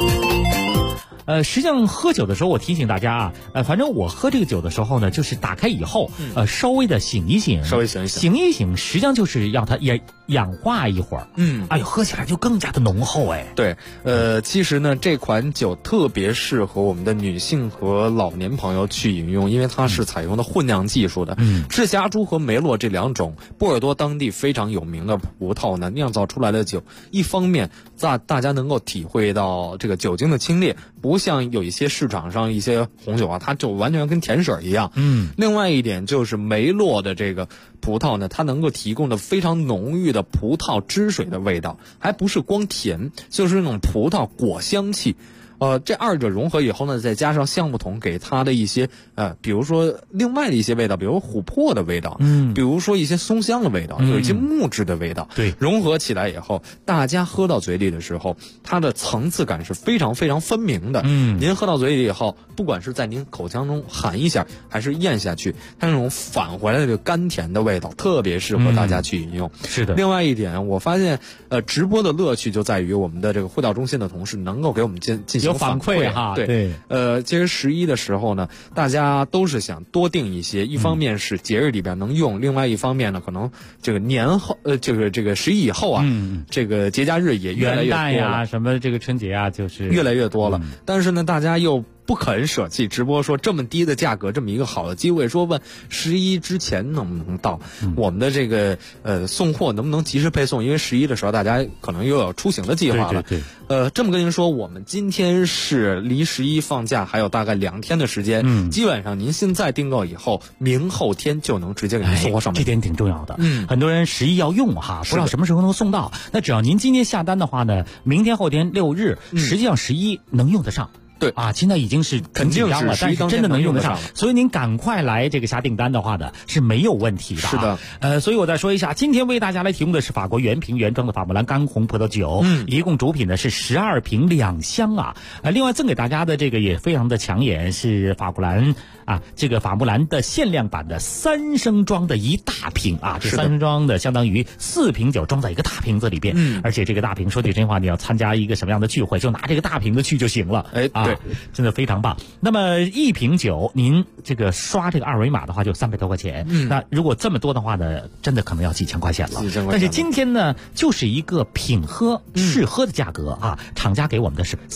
实际上喝酒的时候，我提醒大家啊，反正我喝这个酒的时候呢，就是打开以后，稍微的醒一醒，醒一醒，实际上就是要它氧化一会儿。哎呦，喝起来就更加的浓厚哎。 对，其实呢，这款酒特别适合我们的女性和老年朋友去饮用，因为它是采用的混酿技术的。赤霞珠和梅洛这2种波尔多当地非常有名的葡萄呢，酿造出来的酒，一方面大家能够体会到这个酒精的清冽，不像有一些市场上一些红酒啊，它就完全跟甜水一样。另外一点就是梅洛的这个葡萄呢，它能够提供的非常浓郁的葡萄汁水的味道，还不是光甜，就是那种葡萄果香气。这2者融合以后呢，再加上橡木桶给它的一些比如说另外的一些味道，比如琥珀的味道，比如说一些松香的味道，有一些木质的味道， 对， 融合起来以后，大家喝到嘴里的时候，它的层次感是非常非常分明的。您喝到嘴里以后，不管是在您口腔中含一下，还是咽下去，它那种返回来的甘甜的味道，特别适合大家去饮用。 是的。 另外一点，我发现直播的乐趣就在于我们的这个会道中心的同事能够给我们进行反馈哈。 对，其实11的时候呢，大家都是想多订一些，一方面是节日里边能用，另外一方面呢，可能这个年后这个11以后啊，这个节假日也越来越多了， 元旦呀，什么这个春节啊，就是越来越多了。但是呢，大家又不肯舍弃直播，说这么低的价格，这么一个好的机会，说问11之前能不能到，我们的这个送货能不能及时配送？因为11的时候大家可能又有出行的计划了。 对。 这么跟您说，我们今天是离11放假还有大概2天的时间，基本上您现在订购以后，明后天就能直接给您送货上门。 这点挺重要的。很多人11要用哈，不知道什么时候能送到。那只要您今天下单的话呢，明天后天6日，实际上11能用得上。 对啊，现在已经是肯定了，但是真的能用得上，所以您赶快来这个下订单的话呢，是没有问题的。 是的， 所以我再说一下，今天为大家来提供的是法国原瓶原装的法木兰干红葡萄酒，一共主品呢是12瓶2箱啊。另外赠给大家的这个也非常的抢眼，是法木兰啊，这个法木兰的限量版的3升装的一大瓶啊，这3升装的相当于4瓶酒装在一个大瓶子里边，而且这个大瓶说句真话，你要参加一个什么样的聚会，就拿这个大瓶子去就行了。对，真的非常棒。那么一瓶酒，您这个刷这个2维码的话，就300多块钱。那如果这么多的话呢，真的可能要几千块钱了。但是今天呢，就是一个品喝试喝的价格啊，厂家给我们的是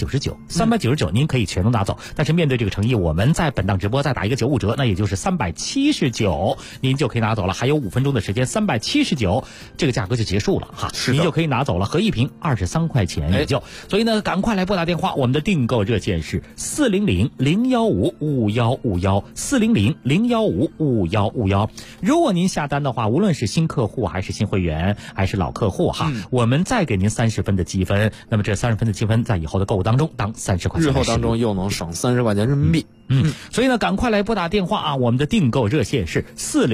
399，399您可以全都拿走。但是面对这个诚意，我们在本档直播再打一个95折，那也就是379，您就可以拿走了。还有5分钟的时间，379这个价格就结束了哈，您就可以拿走了，合一瓶23块钱也就。所以呢，赶快来拨打电话，我们的订购热线是400-015-5151，400-015-5151。如果您下单的话，无论是新客户还是新会员还是老客户哈，我们再给您30分的积分，那么这30分的积分在以后的购物当中当30块钱， 日后当中又能省30块钱人民币。 所以呢，赶快来拨打电话啊！我们的订购热线是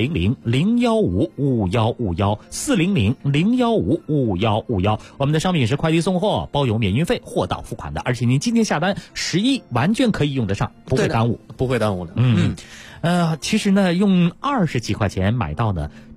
400-015-5151，400-015-5151。我们的商品是快递送货，包邮免运费，货到付款的，而且您今天下单11完全可以用得上，不会耽误， 不会耽误的。 其实呢，用20几块钱买到呢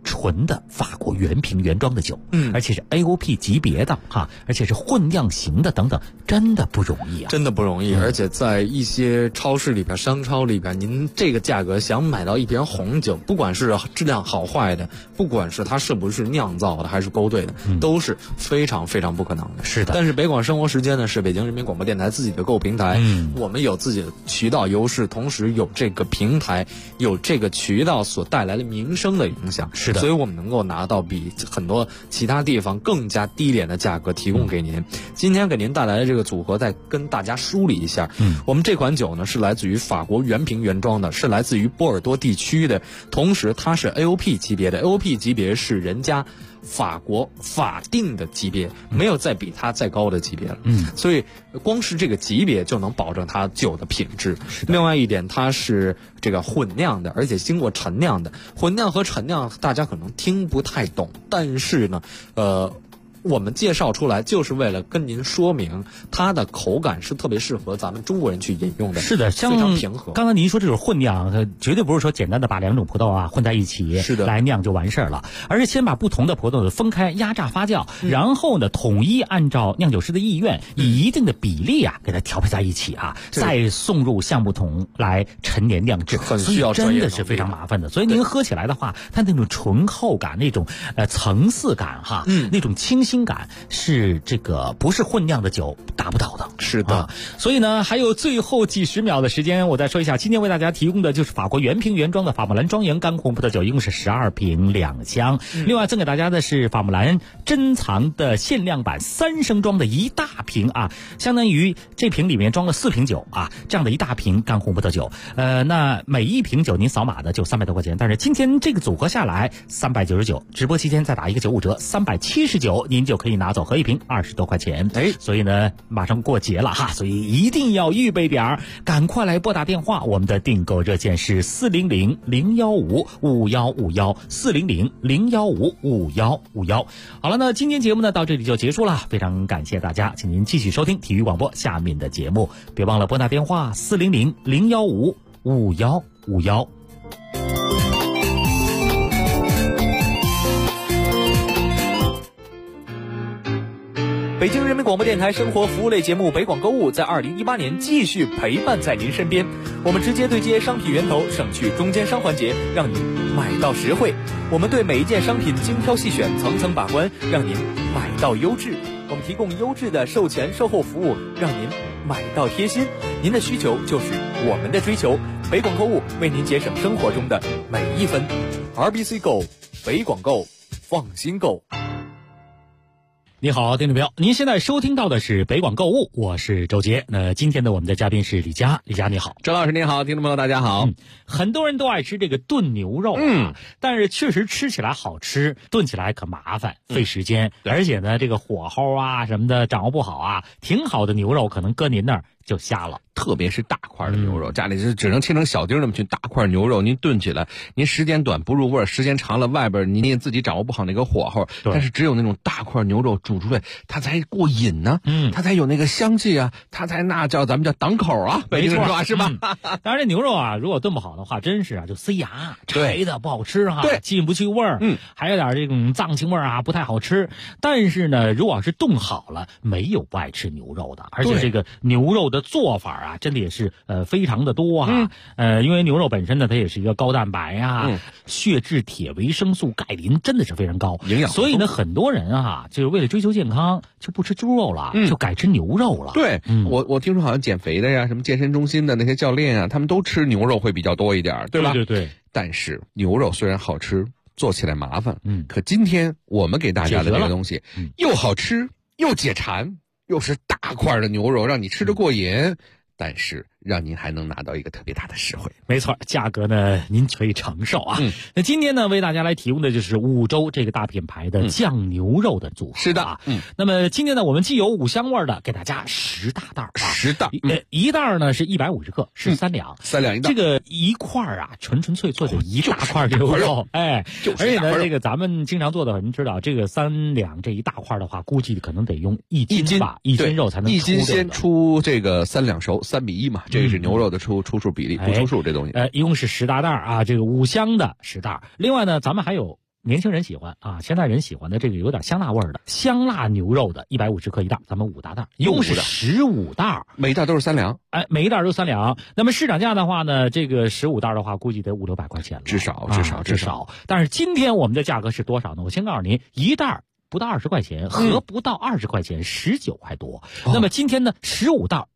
纯的法国原瓶原装的酒，而且是 AOP 级别的哈，而且是混酿型的等等，真的不容易啊， 真的不容易。而且在一些超市里边、商超里边，您这个价格想买到一瓶红酒，不管是质量好坏的，不管是它是不是酿造的还是勾兑的，都是非常非常不可能的。 是的。 但是北广生活时间呢，是北京人民广播电台自己的购物平台，我们有自己的渠道优势，同时有这个平台、有这个渠道所带来的民生的影响。 是的。 所以我们能够拿到比很多其他地方更加低廉的价格提供给您。今天给您带来的这个组合，再跟大家梳理一下。我们这款酒呢是来自于法国原瓶原装的，是来自于波尔多地区的，同时它是 AOP 级别的。AOP 级别是人家法国法定的级别，没有再比它再高的级别了。所以光是这个级别就能保证它酒的品质。另外一点，它是这个混酿的，而且经过陈酿的。混酿和陈酿大家可能听不太懂，但是呢，我们介绍出来就是为了跟您说明它的口感是特别适合咱们中国人去饮用的。 是的，像非常平和。 刚才您说这种混酿，绝对不是说简单的把两种葡萄啊混在一起来酿就完事儿了，而是先把不同的葡萄分开压榨发酵，然后呢统一按照酿酒师的意愿，以一定的比例啊给它调配在一起啊，再送入橡木桶来陈年酿制， 很需要专业真的是非常麻烦的。所以您喝起来的话，它那种醇厚感、那种层次感哈，那种清新感是这个不是混酿的酒达不到的。 是的。 所以呢，还有最后几十秒的时间，我再说一下，今天为大家提供的就是法国原瓶原装的法姆兰庄园干红葡萄酒，一共是12瓶2箱。另外赠给大家的是法姆兰珍藏的限量版3升装的一大瓶啊，相当于这瓶里面装了4瓶酒啊，这样的一大瓶干红葡萄酒。那每一瓶酒您扫码的就300多块钱，但是今天这个组合下来399，直播期间再打一个95折，379，您就可以拿走合一瓶20多块钱。所以呢，马上过节了哈，所以一定要预备点儿，赶快来拨打电话，我们的订购热线是400-015-5151，400-015-5151。好了，那今天节目呢到这里就结束了，非常感谢大家，请您继续收听体育广播下面的节目，别忘了拨打电话400-015-5151。 北京人民广播电台生活服务类节目北广购物在2018年继续陪伴在您身边，我们直接对接商品源头，省去中间商环节，让您买到实惠。我们对每一件商品精挑细选，层层把关，让您买到优质。我们提供优质的售前售后服务，让您买到贴心。您的需求就是我们的追求，北广购物为您节省生活中的每一分。RBC Go， 北广购，放心购。 你好，听众朋友，您现在收听到的是北广购物，我是周杰。今天的我们的嘉宾是李佳，李佳你好。 周老师您好，听众朋友大家好。 很多人都爱吃这个炖牛肉但是确实吃起来好吃，炖起来可麻烦，费时间，而且呢这个火候啊什么的掌握不好啊，挺好的牛肉可能搁您那儿就瞎了。 特别是大块的牛肉，家里只能切成小丁那么去，大块牛肉您炖起来，您时间短不入味儿，时间长了外边您也自己掌握不好那个火候。但是只有那种大块牛肉煮出来，它才过瘾呢，它才有那个香气啊，它才那叫咱们叫挡口啊， 没错是吧？ 当然这牛肉啊，如果炖不好的话，真是啊就塞牙，柴的不好吃哈，进不去味儿，还有点这种脏腥味啊，不太好吃。但是呢，如果要是炖好了，没有不爱吃牛肉的，而且这个牛肉的做法啊，真的也是非常的多啊。因为牛肉本身呢，它也是一个高蛋白啊，血质、铁、维生素、钙、磷真的是非常高， 营养。 所以呢，很多人啊，就是为了追求健康，就不吃猪肉了，就改吃牛肉了。 对，我听说好像减肥的呀，什么健身中心的那些教练啊，他们都吃牛肉会比较多一点，对吧？ 对。 但是牛肉虽然好吃，做起来麻烦，可今天我们给大家的这个东西，又好吃又解馋，又是大块的牛肉，让你吃得过瘾。但是让您还能拿到一个特别大的实惠。 没错，价格呢您可以承受啊。那今天呢为大家来提供的就是五洲这个大品牌的酱牛肉的组合。 是的， 那么今天呢我们既有五香味的，给大家10大袋 10袋， 一袋呢是150克，是3两 ，3两一袋。 这个一块啊纯粹做的一大块牛肉，而且呢这个咱们经常做的，您知道这个3两这一大块的话，估计可能得用1斤吧，1斤肉才能出。 1斤先出这个3两熟，3比1嘛。这是牛肉的出数比例，不出数这东西。 一共是10大袋啊，这个五香的10袋。另外呢，咱们还有年轻人喜欢啊，现代人喜欢的这个有点香辣味儿的香辣牛肉的150克一袋，咱们5大袋，一共是15袋， 每一袋都是3两。 哎，每一袋都3两。那么市场价的话呢，这个15袋的话，估计得500-600块钱了， 至少。 但是今天我们的价格是多少呢？我先告诉您，一袋不到20块钱，和不到20块钱，19块多。那么今天呢，15袋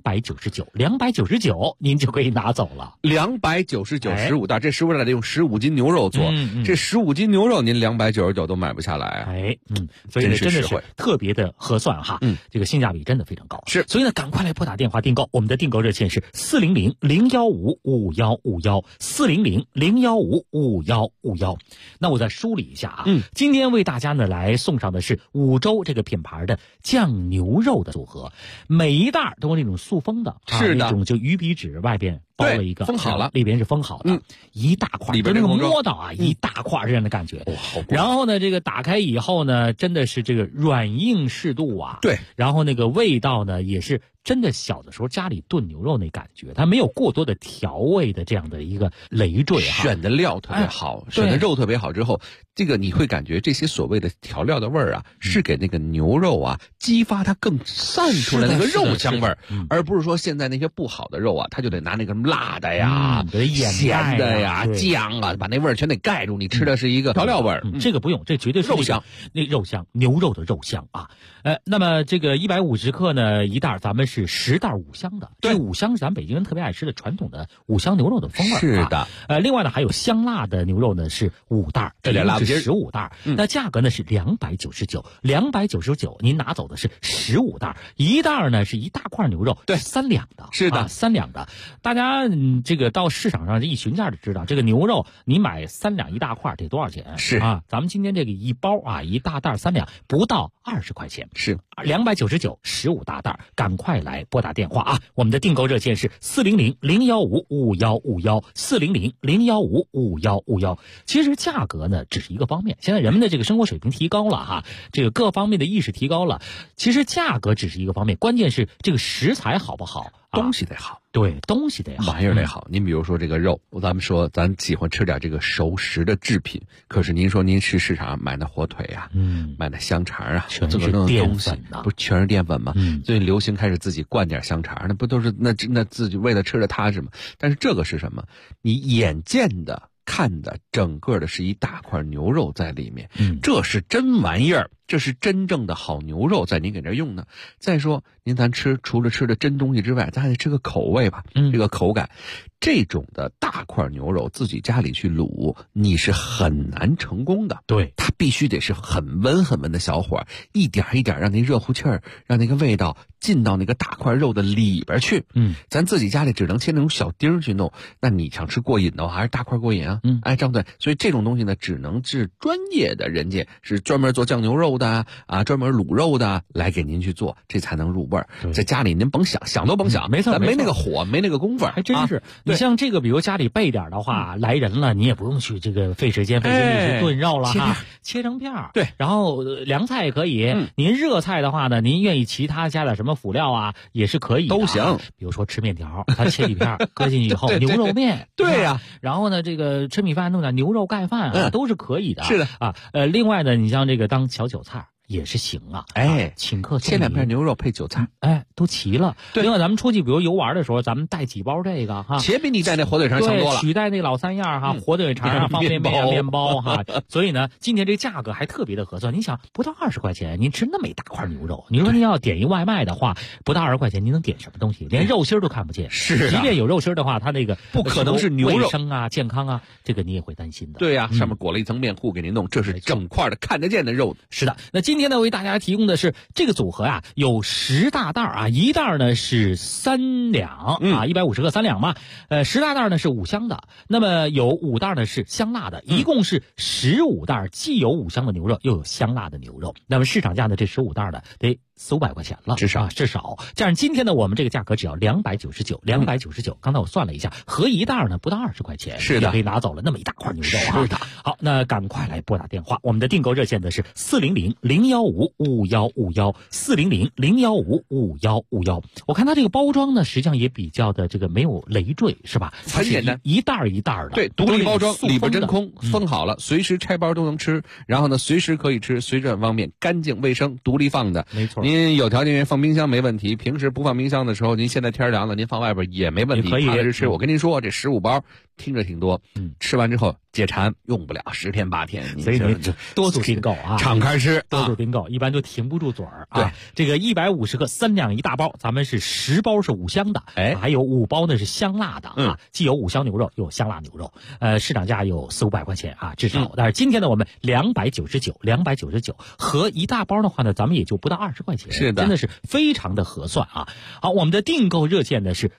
299，您就可以拿走了。 299，15袋，这15袋得用15斤牛肉做，这15斤牛肉您299都买不下来啊！ 所以呢，真的是特别的合算哈。这个性价比真的非常高。 是， 所以呢，赶快来拨打电话订购，我们的订购热线是400-015-5151，400-015-5151。那我再梳理一下啊，今天为大家呢来送上的是五洲这个品牌的酱牛肉的组合，每一袋都有那种塑封的， 是的， 那种就鱼皮纸外边包了一个， 封好了， 里边是封好的，一大块， 里边那个摸到啊，一大块这样的感觉。然后呢，这个打开以后呢，真的是这个软硬适度啊， 对， 然后那个味道呢也是。真的小的时候家里炖牛肉那感觉，它没有过多的调味的这样的一个累赘哈， 选的料特别好，选的肉特别好之后，这个你会感觉这些所谓的调料的味儿啊，是给那个牛肉啊激发它更散出来那个肉香味儿，而不是说现在那些不好的肉啊，它就得拿那个辣的呀、咸的呀、姜啊，把那味儿全得盖住，你吃的是一个调料味儿。 这个不用，这绝对是肉香， 那肉香，牛肉的肉香啊。那么这个150克呢一袋，咱们是10袋五香的，这五香是咱北京人特别爱吃的传统的五香牛肉的风味。 是的， 另外呢还有香辣的牛肉呢是5袋，这点辣不是15袋，那价格呢是299，299您拿走的是15袋，一袋呢是一大块牛肉，对，3两的， 是的 ，3两的。大家这个到市场上一询价就知道，这个牛肉你买3两一大块得多少钱？ 是啊，咱们今天这个一包啊一大袋3两不到20块钱。 是 299，15大袋，赶快来拨打电话啊！我们的订购热线是400-015-5151，400-015-5151。其实价格呢只是一个方面，现在人们的这个生活水平提高了哈，这个各方面的意识提高了，其实价格只是一个方面，关键是这个食材好不好。 东西得好， 对，东西得好， 玩意儿得好。您比如说这个肉，咱们说咱喜欢吃点这个熟食的制品，可是您说您去市场上买那火腿啊，买那香肠啊， 全是淀粉呐， 不是全是淀粉吗？最近流行开始自己灌点香肠，那不都是那自己为了吃着踏实吗？但是这个是什么？你眼见的看的整个的是一大块牛肉在里面，这是真玩意儿。这是真正的好牛肉在您给这用呢。再说您咱除了吃的真东西之外，咱还得吃个口味吧，这个口感。这种的大块牛肉自己家里去卤，你是很难成功的。 对， 它必须得是很温的小火，一点一点让那热乎气儿，让那个味道进到那个大块肉的里边去。咱自己家里只能切那种小丁儿去弄，那你想吃过瘾的话，还是大块过瘾啊。张嘴。所以这种东西呢，只能是专业的人家是专门做酱牛肉的啊，专门卤肉的来给您去做，这才能入味儿。在家里您甭想都甭想， 没错， 没那个火，没那个功夫， 还真是。你像这个，比如家里备点的话，来人了，你也不用去这个费时间费精力去炖肉了哈，切成片儿。 对， 然后凉菜也可以。您热菜的话呢，您愿意其他加点什么辅料啊，也是可以的， 都行。 比如说吃面条，它切一片搁进去以后，牛肉面。 对呀。 然后呢，这个吃米饭弄点牛肉盖饭啊，都是可以的。 是的啊，另外呢，你像这个当小韭菜也是行啊，请客切2片牛肉配韭菜， 都齐了。 对， 另外咱们出去比如游玩的时候，咱们带几包这个哈， 且比你带那火腿肠强多了， 取代那老3样哈，火腿肠啊、方便面啊、面包哈。所以呢，今天这价格还特别的合算。你想不到20块钱，您吃那么一大块牛肉，你说您要点一外卖的话，不到20块钱，您能点什么东西？连肉心都看不见。 是， 即便有肉心的话，它那个不可能是牛肉， 卫生啊、健康啊，这个你也会担心的。 对呀，上面裹了一层面糊给您弄，这是整块的看得见的肉。 是的，那今天呢，为大家提供的是这个组合呀，有10大袋啊，一袋呢是3两啊，150克3两嘛，10大袋呢是5香的，那么有5袋呢是香辣的，一共是15袋，既有5香的牛肉，又有香辣的牛肉。那么市场价呢，这15袋的得 400-500块钱了， 至少这样今天呢，我们这个价格只要299，刚才我算了一下，合一袋呢不到20块钱， 是的， 也可以拿走了那么一大块牛肉啊。 是的， 好，那赶快来拨打电话，我们的订购热线的是400-015-5151，400-015-5151。我看它这个包装呢，实际上也比较的这个没有累赘，是吧？ 很简单， 一袋一袋的， 对，独立包装，里边真空，封好了，随时拆包都能吃，然后呢，随时可以吃，随时很方便，干净卫生，独立放的， 没错。 您有条件放冰箱没问题，平时不放冰箱的时候，您现在天凉了，您放外边也没问题， 可以吃。我跟您说，这15包听着挺多，吃完之后解馋，用不了10天8天， 所以您多组订购啊， 敞开吃， 多组订购，一般就停不住嘴儿啊。 对， 这个150克3两一大包，咱们是10包是5香的，还有5包呢是香辣的啊，既有5香牛肉又有香辣牛肉，市场价有400-500块钱啊，至少。但是今天呢，我们299合一大包的话呢，咱们也就不到20块钱， 是的， 真的是非常的合算啊。好，我们的订购热线呢是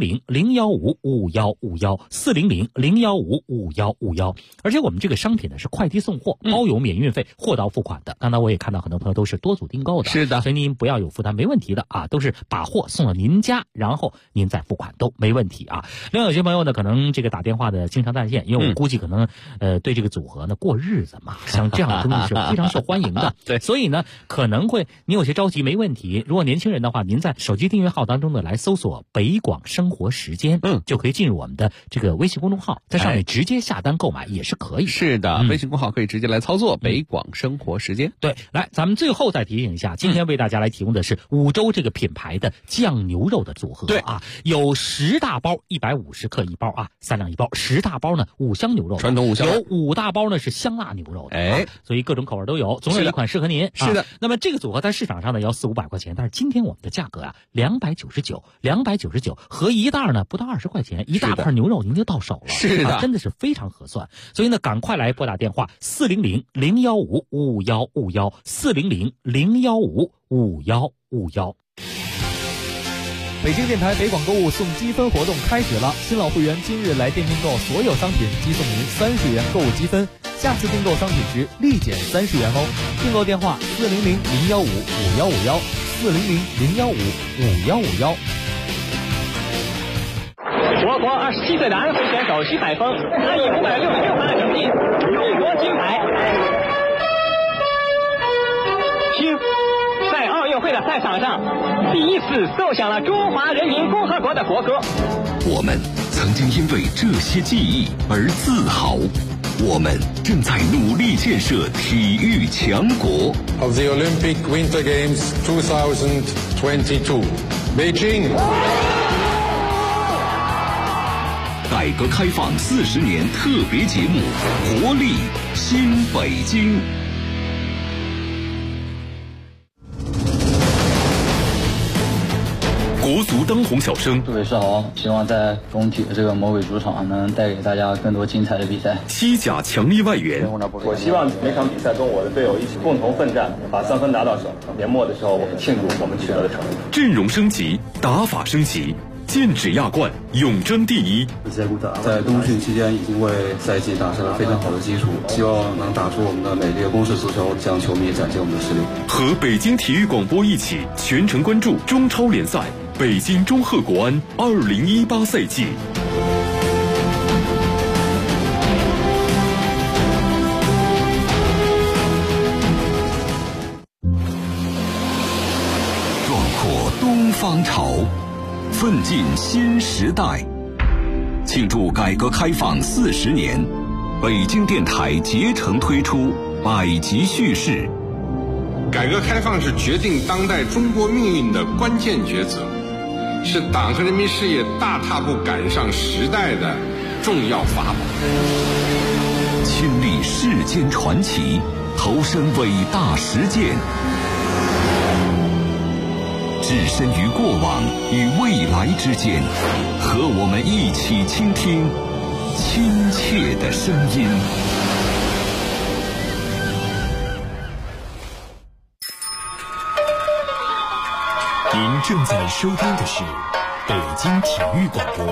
400-015-5151，400-015-5151，而且我们这个商品呢是快递送货，包邮免运费，货到付款的。刚才我也看到很多朋友都是多组订购的， 是的， 所以您不要有负担，没问题的啊，都是把货送到您家，然后您再付款都没问题啊。另外有些朋友呢，可能这个打电话的经常在线，因为我估计可能对这个组合呢过日子嘛，像这样的东西是非常受欢迎的， 对， 所以呢可能会你有些着急，没问题。如果年轻人的话，您在手机订阅号当中呢来搜索北广生活时间，就可以进入我们的这个微信公众号，在上面直接下单购买也是可以。 是的，微信公号可以直接来操作北广生活时间。 对，来，咱们最后再提醒一下，今天为大家来提供的是五洲这个品牌的酱牛肉的组合，对啊，有10大包150克一包啊，3两一包，10大包呢5香牛肉， 传统5香， 有5大包呢是香辣牛肉的，所以各种口味都有，总有一款适合您。 是的， 那么这个组合在市场上呢要400-500块钱，但是今天我们的价格啊299合一袋呢不到20块钱，一大块牛肉您就到手了， 是的， 真的是非常合算。所以呢，赶快来拨打电话400-015-5151，400-015-5151。 北京电台北广购物送积分活动开始了，新老会员今日来店订购所有商品即送您30元购物积分，下次订购商品时立减30元哦。订购电话400-015-5151，400-015-5151。 我国27岁的安徽选手徐海峰，他以566分的成绩勇夺金牌。徐在奥运会的赛场上第一次奏响了中华人民共和国的国歌。 我们曾经因为这些记忆而自豪，我们正在努力建设体育强国。 Of the Olympic Winter Games 2022, Beijing。 改革开放40年特别节目，活力新北京。国足当红小生， 杜伟世豪，希望在中体的这个魔鬼主场能带给大家更多精彩的比赛。 西甲强力外援， 我希望每场比赛中我的队友一起共同奋战，把3分拿到手。年末的时候，我们庆祝我们取得的成绩。 阵容升级，打法升级。剑指亚冠，永争第一。 在冬训期间已经为赛季打下了非常好的基础，希望能打出我们的美丽的攻势足球，向球迷展现我们的实力。 和北京体育广播一起全程关注中超联赛北京中赫国安2018赛季。壮阔东方潮，奋进新时代，庆祝改革开放40年，北京电台竭诚推出百集叙事。 改革开放是决定当代中国命运的关键抉择，是党和人民事业大踏步赶上时代的重要法宝。 亲历世间传奇，投身伟大实践，置身于过往与未来之间，和我们一起倾听亲切的声音。您正在收听的是北京体育广播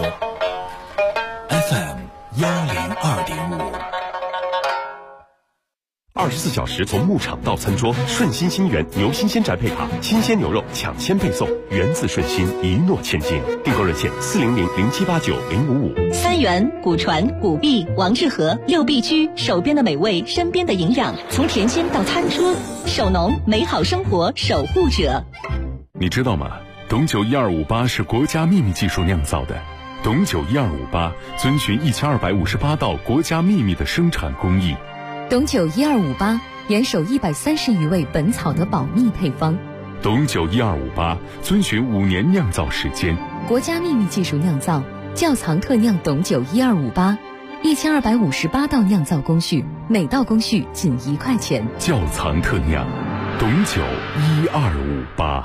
FM102.5。 24小时从牧场到餐桌，顺心新源牛新鲜宅配卡，新鲜牛肉抢先配送，源自顺心，一诺千金。订购热线40007890555。 三元、古传、古币、王致和6必居，手边的美味，身边的营养，从甜心到餐桌，手农美好生活守护者。 你知道吗？董酒1258是国家秘密技术酿造的。董酒1258遵循1258道国家秘密的生产工艺。 董酒1258严守130余味本草的保密配方。 董酒1258遵循5年酿造时间， 国家秘密技术酿造，窖藏特酿董酒1258，1258道酿造工序，每道工序仅1块钱。 窖藏特酿，董酒1258。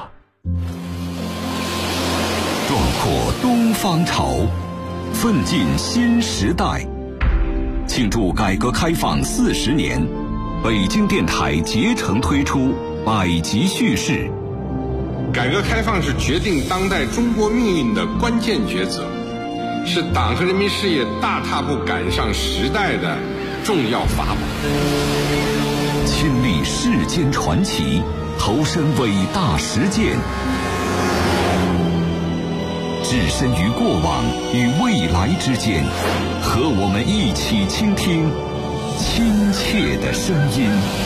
壮阔东方潮，奋进新时代。庆祝改革开放40年，北京电台竭诚推出百集叙事。 改革开放是决定当代中国命运的关键抉择，是党和人民事业大踏步赶上时代的重要砝码。 亲历世间传奇，投身伟大实践，置身于过往与未来之间，和我们一起倾听亲切的声音。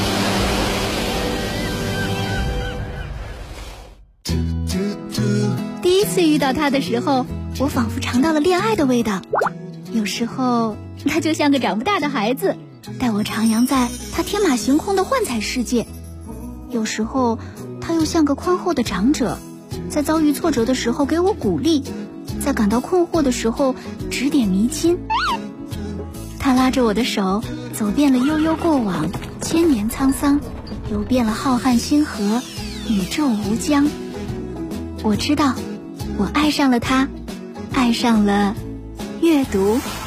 第一次遇到他的时候，我仿佛尝到了恋爱的味道。有时候他就像个长不大的孩子，带我徜徉在他天马行空的幻彩世界；有时候他又像个宽厚的长者，在遭遇挫折的时候给我鼓励，在感到困惑的时候指点迷津。他拉着我的手，走遍了悠悠过往，千年沧桑，游遍了浩瀚星河，宇宙无疆。我知道，我爱上了他，爱上了阅读。